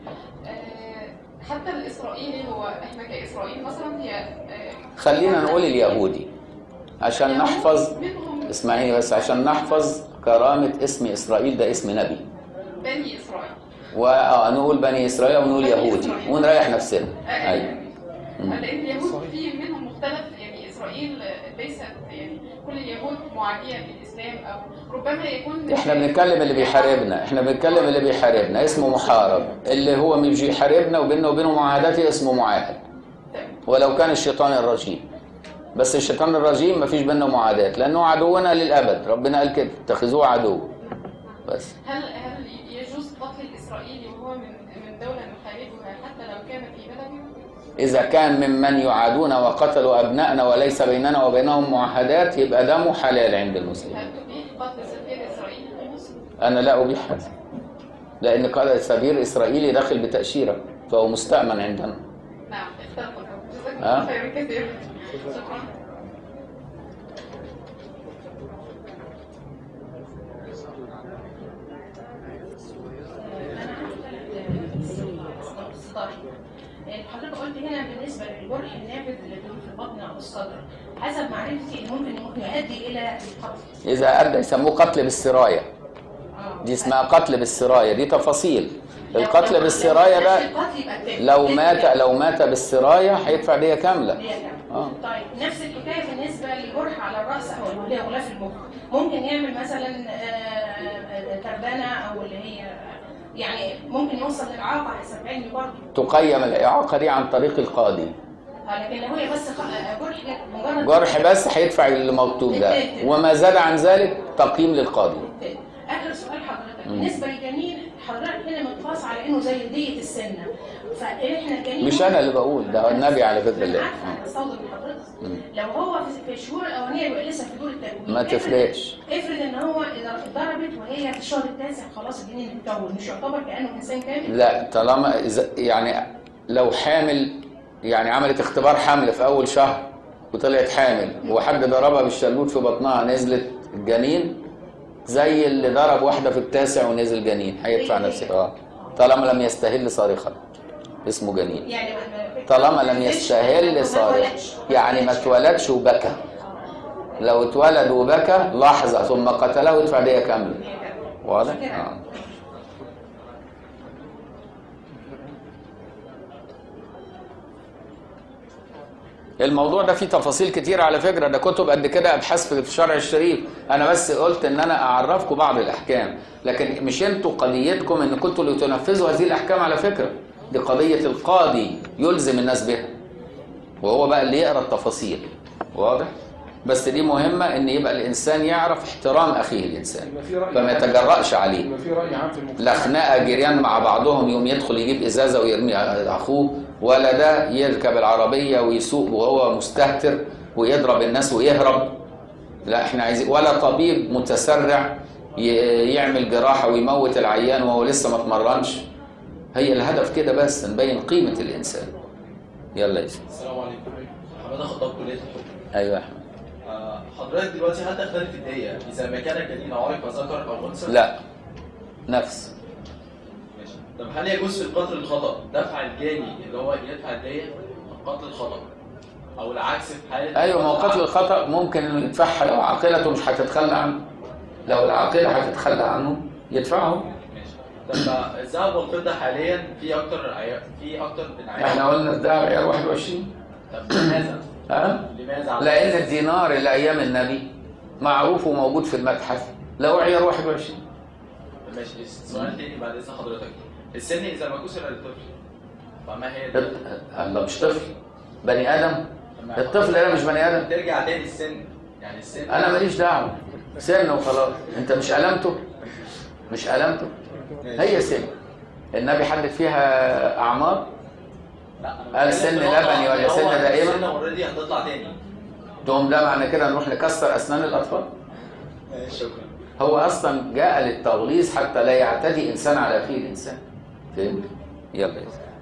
G: حتى الإسرائيلي هو احنا كإسرائيل مثلا هي آه
B: خلينا نقول اليهودي. عشان نحفظ، اسمعيني بس، عشان نحفظ كرامة اسم إسرائيل، ده اسم نبي.
G: بني إسرائيل.
B: ونقول بني إسرائيل ونقول يهودي ونريح نفسنا.
G: أيوة. لأن اليهود في منهم مختلف، يعني إسرائيل ليست يعني كل اليهود معادية للإسلام، أو ربما يكون
B: احنا بنتكلم اللي بيحاربنا، احنا بنتكلم اللي بيحاربنا اسمه محارب، اللي هو مش بيحاربنا وبيننا وبينه معاهدات اسمه معاهد، ولو كان الشيطان الرجيم. بس الشيطان الرجيم مفيش بيننا معادات لأنه عدونا للأبد، ربنا قال كده اتخذوه عدو. بس
G: هل هل يجوز قتل الإسرائيلي وهو من من دولة نحاربها حتى لو كان في بلده؟
B: إذا كان ممن يعادون وقتلوا أبنائنا وليس بيننا وبينهم معاهدات يبقى دمه حلال عند المسلمين.
G: هل تبيح قتل سفير إسرائيلي في مصر؟
B: أنا لا أبيح هذا، لأن قتل سفير إسرائيلي داخل بتأشيرة فهو مستأمن عندنا.
G: نعم اختلفوا. جزاكم الله خير كثير. شكرا.
H: حضرتك قلت هنا بالنسبه للجرح النافذ اللي بيكون في البطن او الصدر، حسب معرفتي ممكن ممكن يؤدي الى القتل.
B: إذا أدى يسموه قتل بالسراية. دي اسمها قتل بالسراية، دي تفاصيل. القتل بالسراية ده لو مات لو مات بالسراية هيدفع دية كاملة.
H: اه طيب نفس الحكايه بالنسبه للجرح على الراس او اللي هي غلاف المخ، ممكن يعمل مثلا تربانه او اللي هي يعني ممكن يوصل للإعاقة حسب علمي برضه.
B: تقيم الإعاقة دي عن طريق القاضي.
H: لكن لو هي بس جرح مجرد
B: جرح بس هيدفع المكتوب ده، وما زاد عن ذلك تقييم للقاضي.
H: آخر سؤال حضرتك، بالنسبة للجنين حضرتك هنا متفاصل على إنه زي دية السنة، فإحنا الجنين
B: مش أنا اللي بقول ده، النبي على فكرة اللي
H: عارفة أستوضح حضرتك. لو هو في الشهور الأولانية بيبقى لسه في دور التكوين،
B: ما تفرقش.
H: افرض إن هو إذا اتضربت وهي في الشهر التاسع خلاص الجنين اتكون، مش يعتبر كأنه إنسان كامل؟
B: لا، طالما إذا يعني لو حامل، يعني عملت اختبار حمل في أول شهر وطلعت حامل وحد ضربها بالشلوت في بطنها نزلت الجنين، زي اللي ضرب واحدة في التاسع ونزل جنين، هيدفع نفسه. اه طالما لم يستهل صارخا اسمه جنين.
H: يعني
B: طالما لم يستهل صارخ، يعني ما اتولدش وبكى. لو اتولد وبكى لحظة ثم قتله يدفع دية كاملة. واضح؟ اه الموضوع ده فيه تفاصيل كتير على فكرة، ده كتب قد كده ابحاث في الشرع الشريف. انا بس قلت ان انا اعرفكم بعض الاحكام، لكن مش انتوا قضيتكم ان كنتوا اللي تنفذوا هذه الاحكام على فكرة. دي قضية القاضي يلزم الناس بها، وهو بقى اللي يقرأ التفاصيل. واضح؟ بس دي مهمة ان يبقى الانسان يعرف احترام اخيه الانسان، فما يتجرأش عليه. لا خناقة جيران مع بعضهم يوم يدخل يجيب ازازة ويرمي اخوه، ولا ده يركب العربية ويسوق وهو مستهتر ويضرب الناس ويهرب. لا احنا عايزين، ولا طبيب متسرع يعمل جراحة ويموت العيان وهو لسه ما اتمرنش. هي الهدف كده بس نبين قيمة الانسان. يلا يا سيدي.
I: السلام عليكم. حماده خطاب كلية الحقوق.
B: ايوه يا احمد.
I: حضرتك دلوقتي هل تختلف الدية إذا ما كان الجنين عارق ذكر أو أنثى؟
B: لا، نفس.
I: ماشي. طب هل يجوز في القتل الخطأ دفع الجاني اللي هو يدفع الدية قتل الخطأ؟ أو العكس في حالة؟
B: أيوه، ما هو قتل الخطأ ممكن إنه يدفعها لو عاقلته مش هتتخلى عنه. لو العاقلة هتتخلى عنه يدفعه.
I: ماشي. طب الذهب والفضة حاليا في أكتر في أكتر من عيار.
B: إحنا قلنا الذهب عيار واحد وعشرين.
I: طب لماذا؟
B: ها؟
I: لماذا؟
B: لأن الدينار اللي أيام النبي معروف وموجود في المتحف له عيار واحد وعشرين.
I: ماشي. سؤال تاني بعد إذن حضرتك. السن إذا ما كسر الطفل فما هي؟
B: الله مش طفل، بني آدم. الطفل ده مش بني آدم.
I: ترجع تاني السن، يعني السن.
B: أنا ماليش دعوة، سن وخلاص. أنت مش ألمته؟ مش ألمته؟ هي سن. النبي حدد فيها أعمار؟ قال سن لبني ولا سن دائما؟
I: السن اوريدي هتطلع تاني.
B: تقوم ده معنى كده نروح نكسر أسنان الأطفال؟
I: شكرا.
B: هو أصلا جاء للتغليظ حتى لا يعتدي إنسان على أخيه الإنسان. فهمت؟ يلا يا سيدي.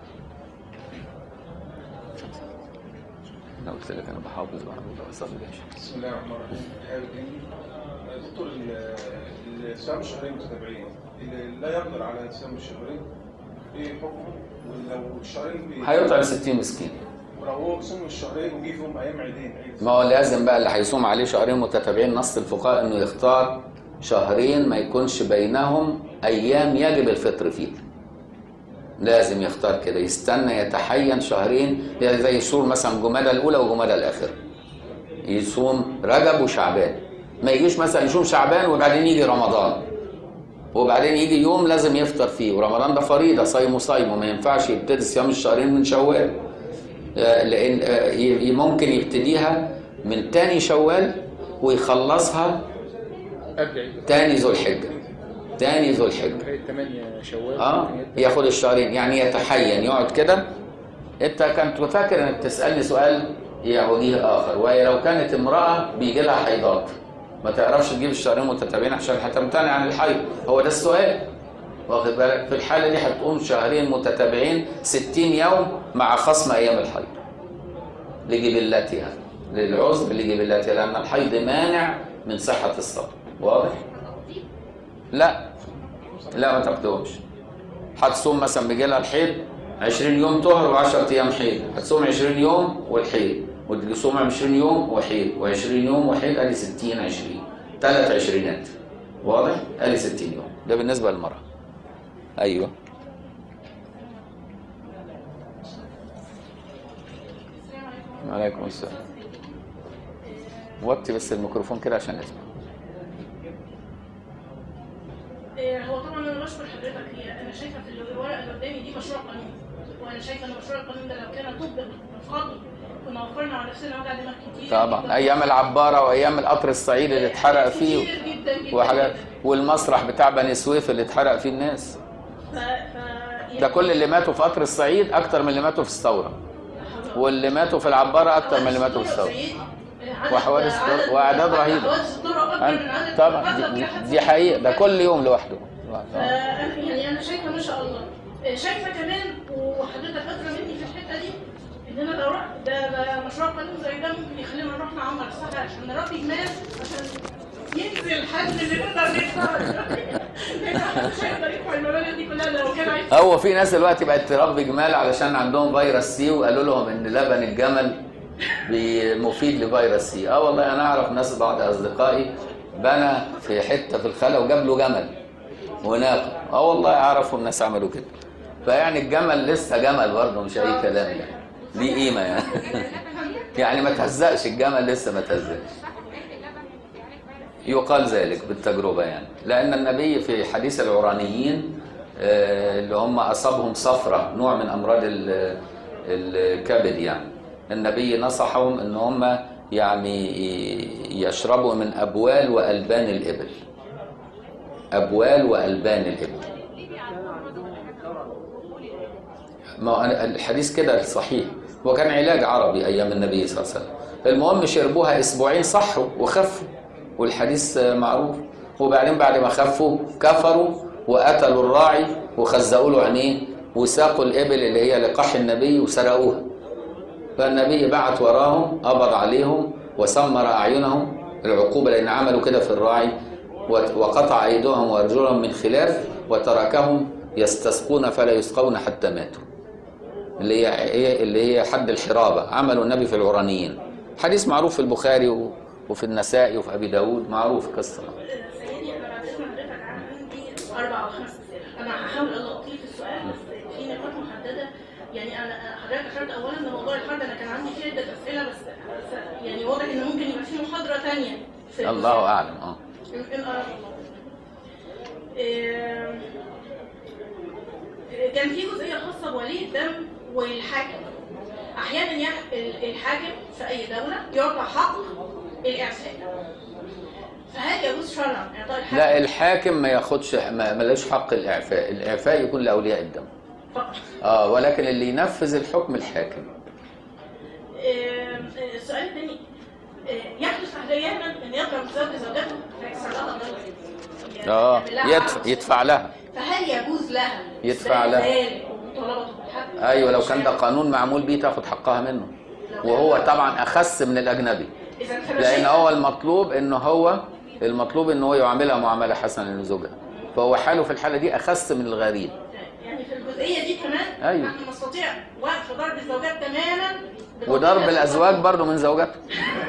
B: أنا قلت لك أنا بحافظ وأنا بصلي.
J: بسم الله الرحمن الرحيم. دكتور الصيام الشهرين متتابعين اللي لا يقدر على صيام الشهرين ايه حكمه؟ ولو الشهرين
B: هيطعم ستين مسكين.
J: لو هو صوم الشهرين وجي فيهم ايام عيدين عيد
B: ما هو لازم بقى اللي هيصوم عليه شهرين متتابعين، نص الفقهاء انه يختار شهرين ما يكونش بينهم ايام يجب الفطر فيه. لازم يختار كده، يستنى يتحين شهرين، يعني زي شهور مثلا جمادى الاولى وجمادى الاخر، يصوم رجب وشعبان. ما يجيش مثلا يصوم شعبان وبعدين يجي رمضان وبعدين يجي يوم لازم يفطر فيه، ورمضان ده فريضه صيم صيم وما ينفعش يبتدي صيام الشهرين من شوال، لان ممكن يبتديها من تاني شوال ويخلصها تاني ذو الحجه. تاني ذو الحجه
E: ثمانية شوال
B: اه ياخد الشهرين، يعني يتحين يقعد كده. انت كنت فاكر انك تسالني سؤال وجيه اخر، وهي لو كانت امراه بيجي لها حيضات ما تعرفش تجيب الشهرين متتابعين عشان هتمتنع عن الحيض، هو ده السؤال، واخد بالك؟ في الحاله دي هتقوم شهرين متتابعين ستين يوم مع خصم ايام الحيض لجبلتها، للعذر لجبلتها، لان الحيض مانع من صحه الصوم. واضح؟ لا لا ما تقدرش. هتصوم مثلا بيجي لها الحيض عشرين يوم طهر وعشرة ايام حيض، هتصوم عشرين يوم والحيض، وتصوم عشرين يوم وحيض وعشرين يوم وحيض، ادي ستين عشرين، ثلاث عشرينات. واضح؟ ادي ستين يوم، ده بالنسبه للمراه. ايوه وعليكم السلام. وطي بس الميكروفون كده عشان نسمع.
H: هو طبعا انا بشكر حضرتك، هي انا شايفه في الورقه اللي قدامي دي مشروع قانون، وانا شايفه ان مشروع القانون ده لو كان طبق بفضل كنا وفرنا على نفسنا وجع دماغ كتير
B: طبعا. ايام العباره وايام القطر الصعيدي اللي اتحرق فيه
H: كتير جدا جدا
B: وحاجات، والمسرح بتاع بني سويف اللي اتحرق فيه الناس.
H: ف... ف...
B: ده كل اللي ماتوا في قطر الصعيد اكتر من اللي ماتوا في الثوره، واللي ماتوا في العباره اكتر من اللي ماتوا في الثوره، وحوادث واعداد رهيبه. طبعا دي, دي حقيقه، ده كل يوم لوحده.
H: يعني انا شايفه ما شاء الله، شايفه كمان وحضرتك ادرى مني في الحته دي ان انا لو رحت ده, ده مشروع قانون زي ده ممكن يخلينا نروح نعمر الصحراء عشان نربي جمال عشان ينزل حد اللي نقدر ندفع مش هيقدر يدفع المبالغ دي كلها لو كان عايز.
B: هو في ناس دلوقتي بقت تربي جمال علشان عندهم فيروس سي، وقالوا لهم ان لبن الجمل مفيد لفيروس سي. اه والله انا اعرف ناس، بعض اصدقائي بنى في حته في الخلا وجاب له جمل وناقه. اه والله اعرفهم ناس عملوا كده. فيعني الجمل لسه جمل برضه، مش اي كلام يعني، ليه قيمه يعني. يعني ما تهزقش الجمل، لسه ما تهزقش. يقال ذلك بالتجربه يعني، لان النبي في حديث العرانيين اللي هم اصابهم صفرة، نوع من امراض الكبد يعني، النبي نصحهم ان هم يعني يشربوا من ابوال والبان الابل. ابوال والبان الابل. ما الحديث كده صحيح، وكان علاج عربي ايام النبي صلى الله عليه وسلم. المهم شربوها اسبوعين صحوا وخفوا، والحديث معروف. وبعدين بعد ما خفوا كفروا وقتلوا الراعي وخزقوا له عينيه وساقوا الابل اللي هي لقاح النبي وسرقوها. فالنبي بعت وراهم، قبض عليهم وسمر اعينهم، العقوبه لان عملوا كده في الراعي، وقطع ايديهم وارجلهم من خلاف وتركهم يستسقون فلا يسقون حتى ماتوا، اللي هي اللي هي حد الحرابه. عملوا النبي في العرانيين، حديث معروف في البخاري وفي النسائي وفي ابي داود، معروف قصه.
H: سيدي انا بعد اذن حضرتك عندي اربع او خمس اسئله، انا هحاول القي في السؤال بس في نقاط محدده. يعني انا حضرتك اشرت اولا ان موضوع الحرب انا كان عندي فيه عده اسئله، بس يعني واضح ان ممكن يبقى فيه محاضره ثانيه.
B: الله اعلم. اه
H: ان اراد الله. كان في جزئيه خاصه بولي الدم والحاكم. احيانا الحاكم في اي دوله يعطى حق الاعفاء، فهل يجوز شرعا اعطاء الحاكم؟
B: لا، الحاكم ما ياخدش، ما ملوش حق الاعفاء، الاعفاء يكون لاولياء الدم
H: فقط.
B: اه ولكن اللي ينفذ الحكم الحاكم.
H: السؤال الثاني، يحدث احيانا ان يضرب زوج زوجته فيكسر لها ضرر،
B: اه يدفع يدفع لها،
H: فهل يجوز لها
B: يدفع لها
H: مطالبته بالحق؟
B: ايوه لو كان ده قانون معمول بيه تاخد حقها منه، وهو طبعا اخس من الاجنبي، لان هو المطلوب ان هو المطلوب ان هو يعاملها معامله حسنه لزوجها، فهو حاله في الحاله دي اخس من الغريب.
H: يعني في الجزئيه الشرعيه دي كمان
B: أيوة.
H: نحن نستطيع وقف ضرب الزوجات تماما
B: وضرب الازواج برضو من زوجاتهم.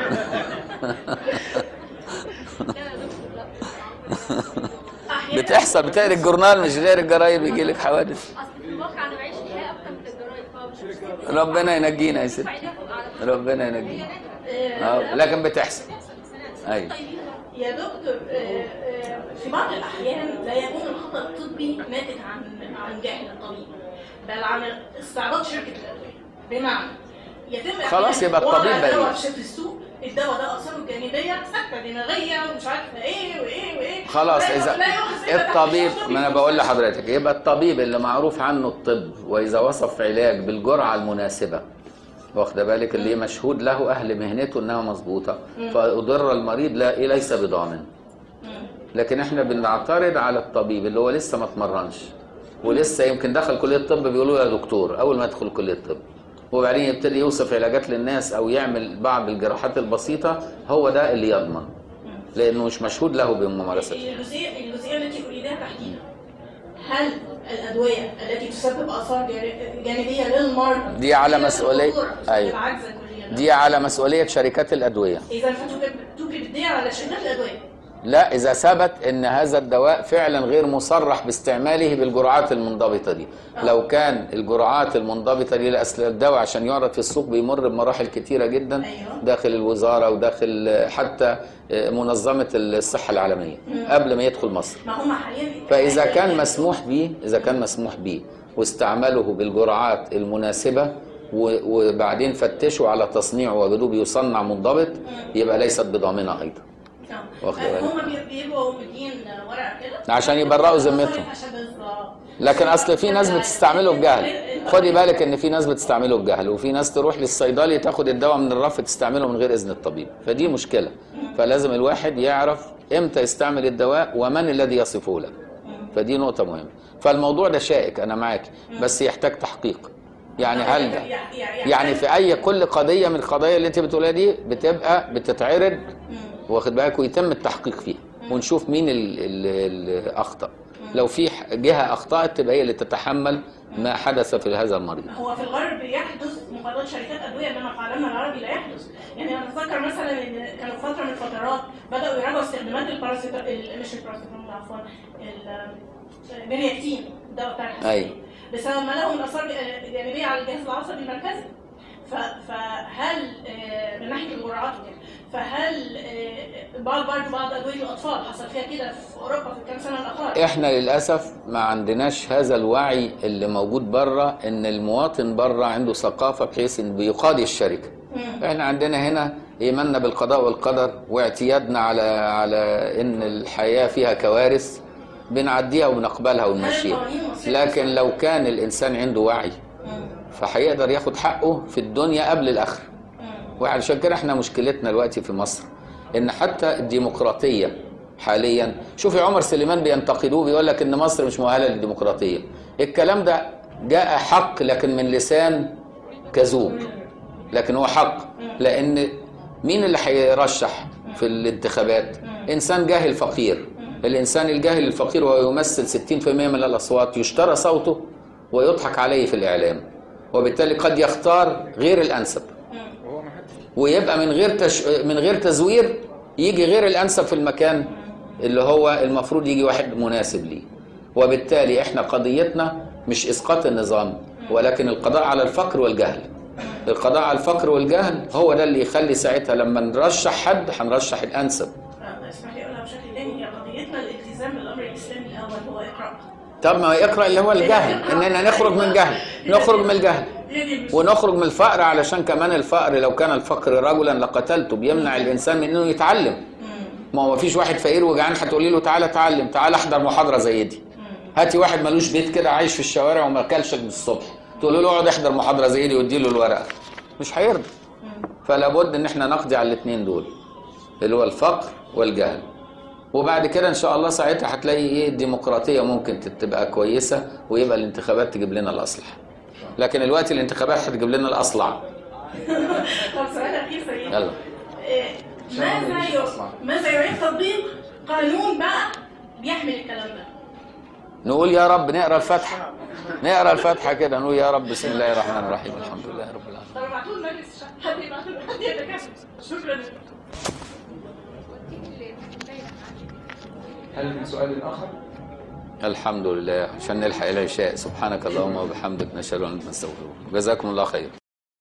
B: بتحصل، بتقري الجورنال مش غير الجرايد بيجي لك حوادث.
K: اصل في الواقع انا بعيش الحياه اكتر من الجرايد.
B: ربنا ينجينا يا ست، ربنا ينجينا. اه لكن بتحصل. ايوه
H: يا دكتور، في بعض الاحيان لا يكون الخطا الطبي ناتج عن عن جهل الطبيب، بل عن استعراض شركه الادويه. بمعنى يتم
B: خلاص يبقى الطبيب
H: بريء
B: بريء
H: في السوق، الدواء ده اثاره الجانبيه سكته دماغيه ومش عارفه ايه وايه وايه.
B: خلاص اذا الطبيب، ما انا بقول لحضرتك، يبقى الطبيب اللي معروف عنه الطب واذا وصف علاج بالجرعه المناسبه، واخده بالك، اللي مشهود له اهل مهنته انها مظبوطه، فاضر المريض لا ليس بضامن. لكن احنا بنعترض على الطبيب اللي هو لسه ما اتمرنش ولسه يمكن دخل كليه الطب، بيقولوا له يا دكتور اول ما يدخل كليه الطب، وبعدين يبتدي يوصف علاجات للناس او يعمل بعض الجراحات البسيطه، هو ده اللي يضمن لانه مش مشهود له بممارسته.
H: الجزئيه الجزئيه التي اريدها تحديدا، هل الادويه التي تسبب اثار جانبيه للمرضى
B: دي على مسؤوليه، ايوه دي على مسؤوليه شركات الادويه.
H: اذا فتوجب الدية على شركات الادويه؟
B: لا، اذا ثبت ان هذا الدواء فعلا غير مصرح باستعماله بالجرعات المنضبطه دي. لو كان الجرعات المنضبطه دي، اصل الدواء عشان يعرض في السوق بيمر بمراحل كتيره جدا داخل الوزاره وداخل حتى منظمه الصحه العالميه قبل ما يدخل مصر. فاذا كان مسموح به، اذا كان مسموح به واستعمله بالجرعات المناسبه وبعدين فتشوا على تصنيعه وجدوه بيصنع منضبط، يبقى ليست بضامنه ايضا.
H: هم بيبقوا مدين ورقه كده
B: عشان يبرئوا ذمتهم. لكن اصل في ناس بتستعمله بجهل، خدي بالك ان في ناس بتستعمله بجهل، وفي ناس تروح للصيدلي تاخد الدواء من الرف تستعمله من غير اذن الطبيب، فدي مشكله. فلازم الواحد يعرف امتى يستعمل الدواء ومن الذي يصفه له، فدي نقطه مهمه. فالموضوع ده شائك، انا معاك، بس يحتاج تحقيق. يعني هل ده يعني في اي كل قضيه من القضايا اللي انت بتقولها دي بتبقى بتتعرض واخد بالك ويتم التحقيق فيها ونشوف مين اللي اخطا. لو في جهه اخطات تبقى هي اللي تتحمل ما حدث في هذا المريض.
H: هو في الغرب يحدث مقاضاه شركات ادويه، انما في عالمنا العربي لا يحدث. يعني انا اتذكر مثلا ان كانوا في فتره من الفترات بداوا يراجعوا استخدامات الباراسيتامول، مش الباراسيتامول عفوا، البنياتين، الدواء بتاع الحساسيه، أيوة. بسبب ما لهم اثار جانبيه على الجهاز العصبي المركزي. فهل من ناحيه الجرعات وكده، فهل بعض برضه بعض ادويه الاطفال حصل فيها كده في اوروبا في الكام سنه الاخرى؟
B: احنا للاسف ما عندناش هذا الوعي اللي موجود بره، ان المواطن بره عنده ثقافه بحيث ان بيقاضي الشركه. مم. احنا عندنا هنا ايماننا بالقضاء والقدر واعتيادنا على على ان الحياه فيها كوارث بنعديها وبنقبلها ونمشيها. لكن لو كان الانسان عنده وعي فهيقدر ياخد حقه في الدنيا قبل الاخره. وعشان كده احنا مشكلتنا دلوقتي في مصر ان حتى الديمقراطيه حاليا، شوفي عمر سليمان بينتقدوه بيقول لك ان مصر مش مؤهله للديمقراطيه. الكلام ده جاء حق لكن من لسان كذوب، لكن هو حق. لان مين اللي هيرشح في الانتخابات؟ انسان جاهل فقير. الانسان الجاهل الفقير وهو يمثل ستين بالمئة من الاصوات يشترى صوته ويضحك عليه في الاعلام، وبالتالي قد يختار غير الانسب، ويبقى من غير تش... من غير تزوير يجي غير الانسب في المكان اللي هو المفروض يجي واحد مناسب ليه. وبالتالي احنا قضيتنا مش اسقاط النظام، ولكن القضاء على الفقر والجهل. القضاء على الفقر والجهل هو ده اللي يخلي ساعتها لما نرشح حد هنرشح الانسب.
H: اسمح لي اقولها بشكل تاني، هي قضيتنا الالتزام بالامر الاسلامي الاول هو اقرا.
B: طب ما يقرا اللي هو الجهل، اننا نخرج من جهل، نخرج من الجهل ونخرج من الفقر. علشان كمان الفقر لو كان الفقر رجلا لقتلته، بيمنع الانسان من انه يتعلم. ما هو مفيش واحد فقير وجعان هتقولي له تعالى اتعلم، تعالى احضر محاضره زي دي. هاتي واحد ملوش بيت كده عايش في الشوارع وما اكلش الصبح، تقول له اقعد احضر محاضره زي دي وادي له الورقه، مش هيرضى. فلا بد ان احنا نقضي على الاثنين دول اللي هو الفقر والجهل. وبعد كده ان شاء الله ساعتها هتلاقي ايه الديمقراطيه ممكن تبقى كويسه ويبقى الانتخابات تجيب لنا الاصلح. لكن الوقت الانتخابات هتجيب لنا الاصلع.
H: طب سؤال اخير سريع.
B: يلا.
H: ماذا ماذا يعيد تطبيق قانون بقى بيحمل الكلام ده؟
B: نقول يا رب نقرا الفاتحه. نقرا الفاتحه كده نقول يا رب بسم الله الرحمن الرحيم الحمد لله رب العالمين.
K: طب ابعتوا لنا مجلس الشعب، حد يبعتوا لنا، حد يتكلم. شكرا.
E: هل من سؤال آخر؟
B: الحمد لله عشان نلحق العشاء. سبحانك اللهم وبحمدك نشهد ان لا اله الا انت نستغفرك. جزاكم الله خير.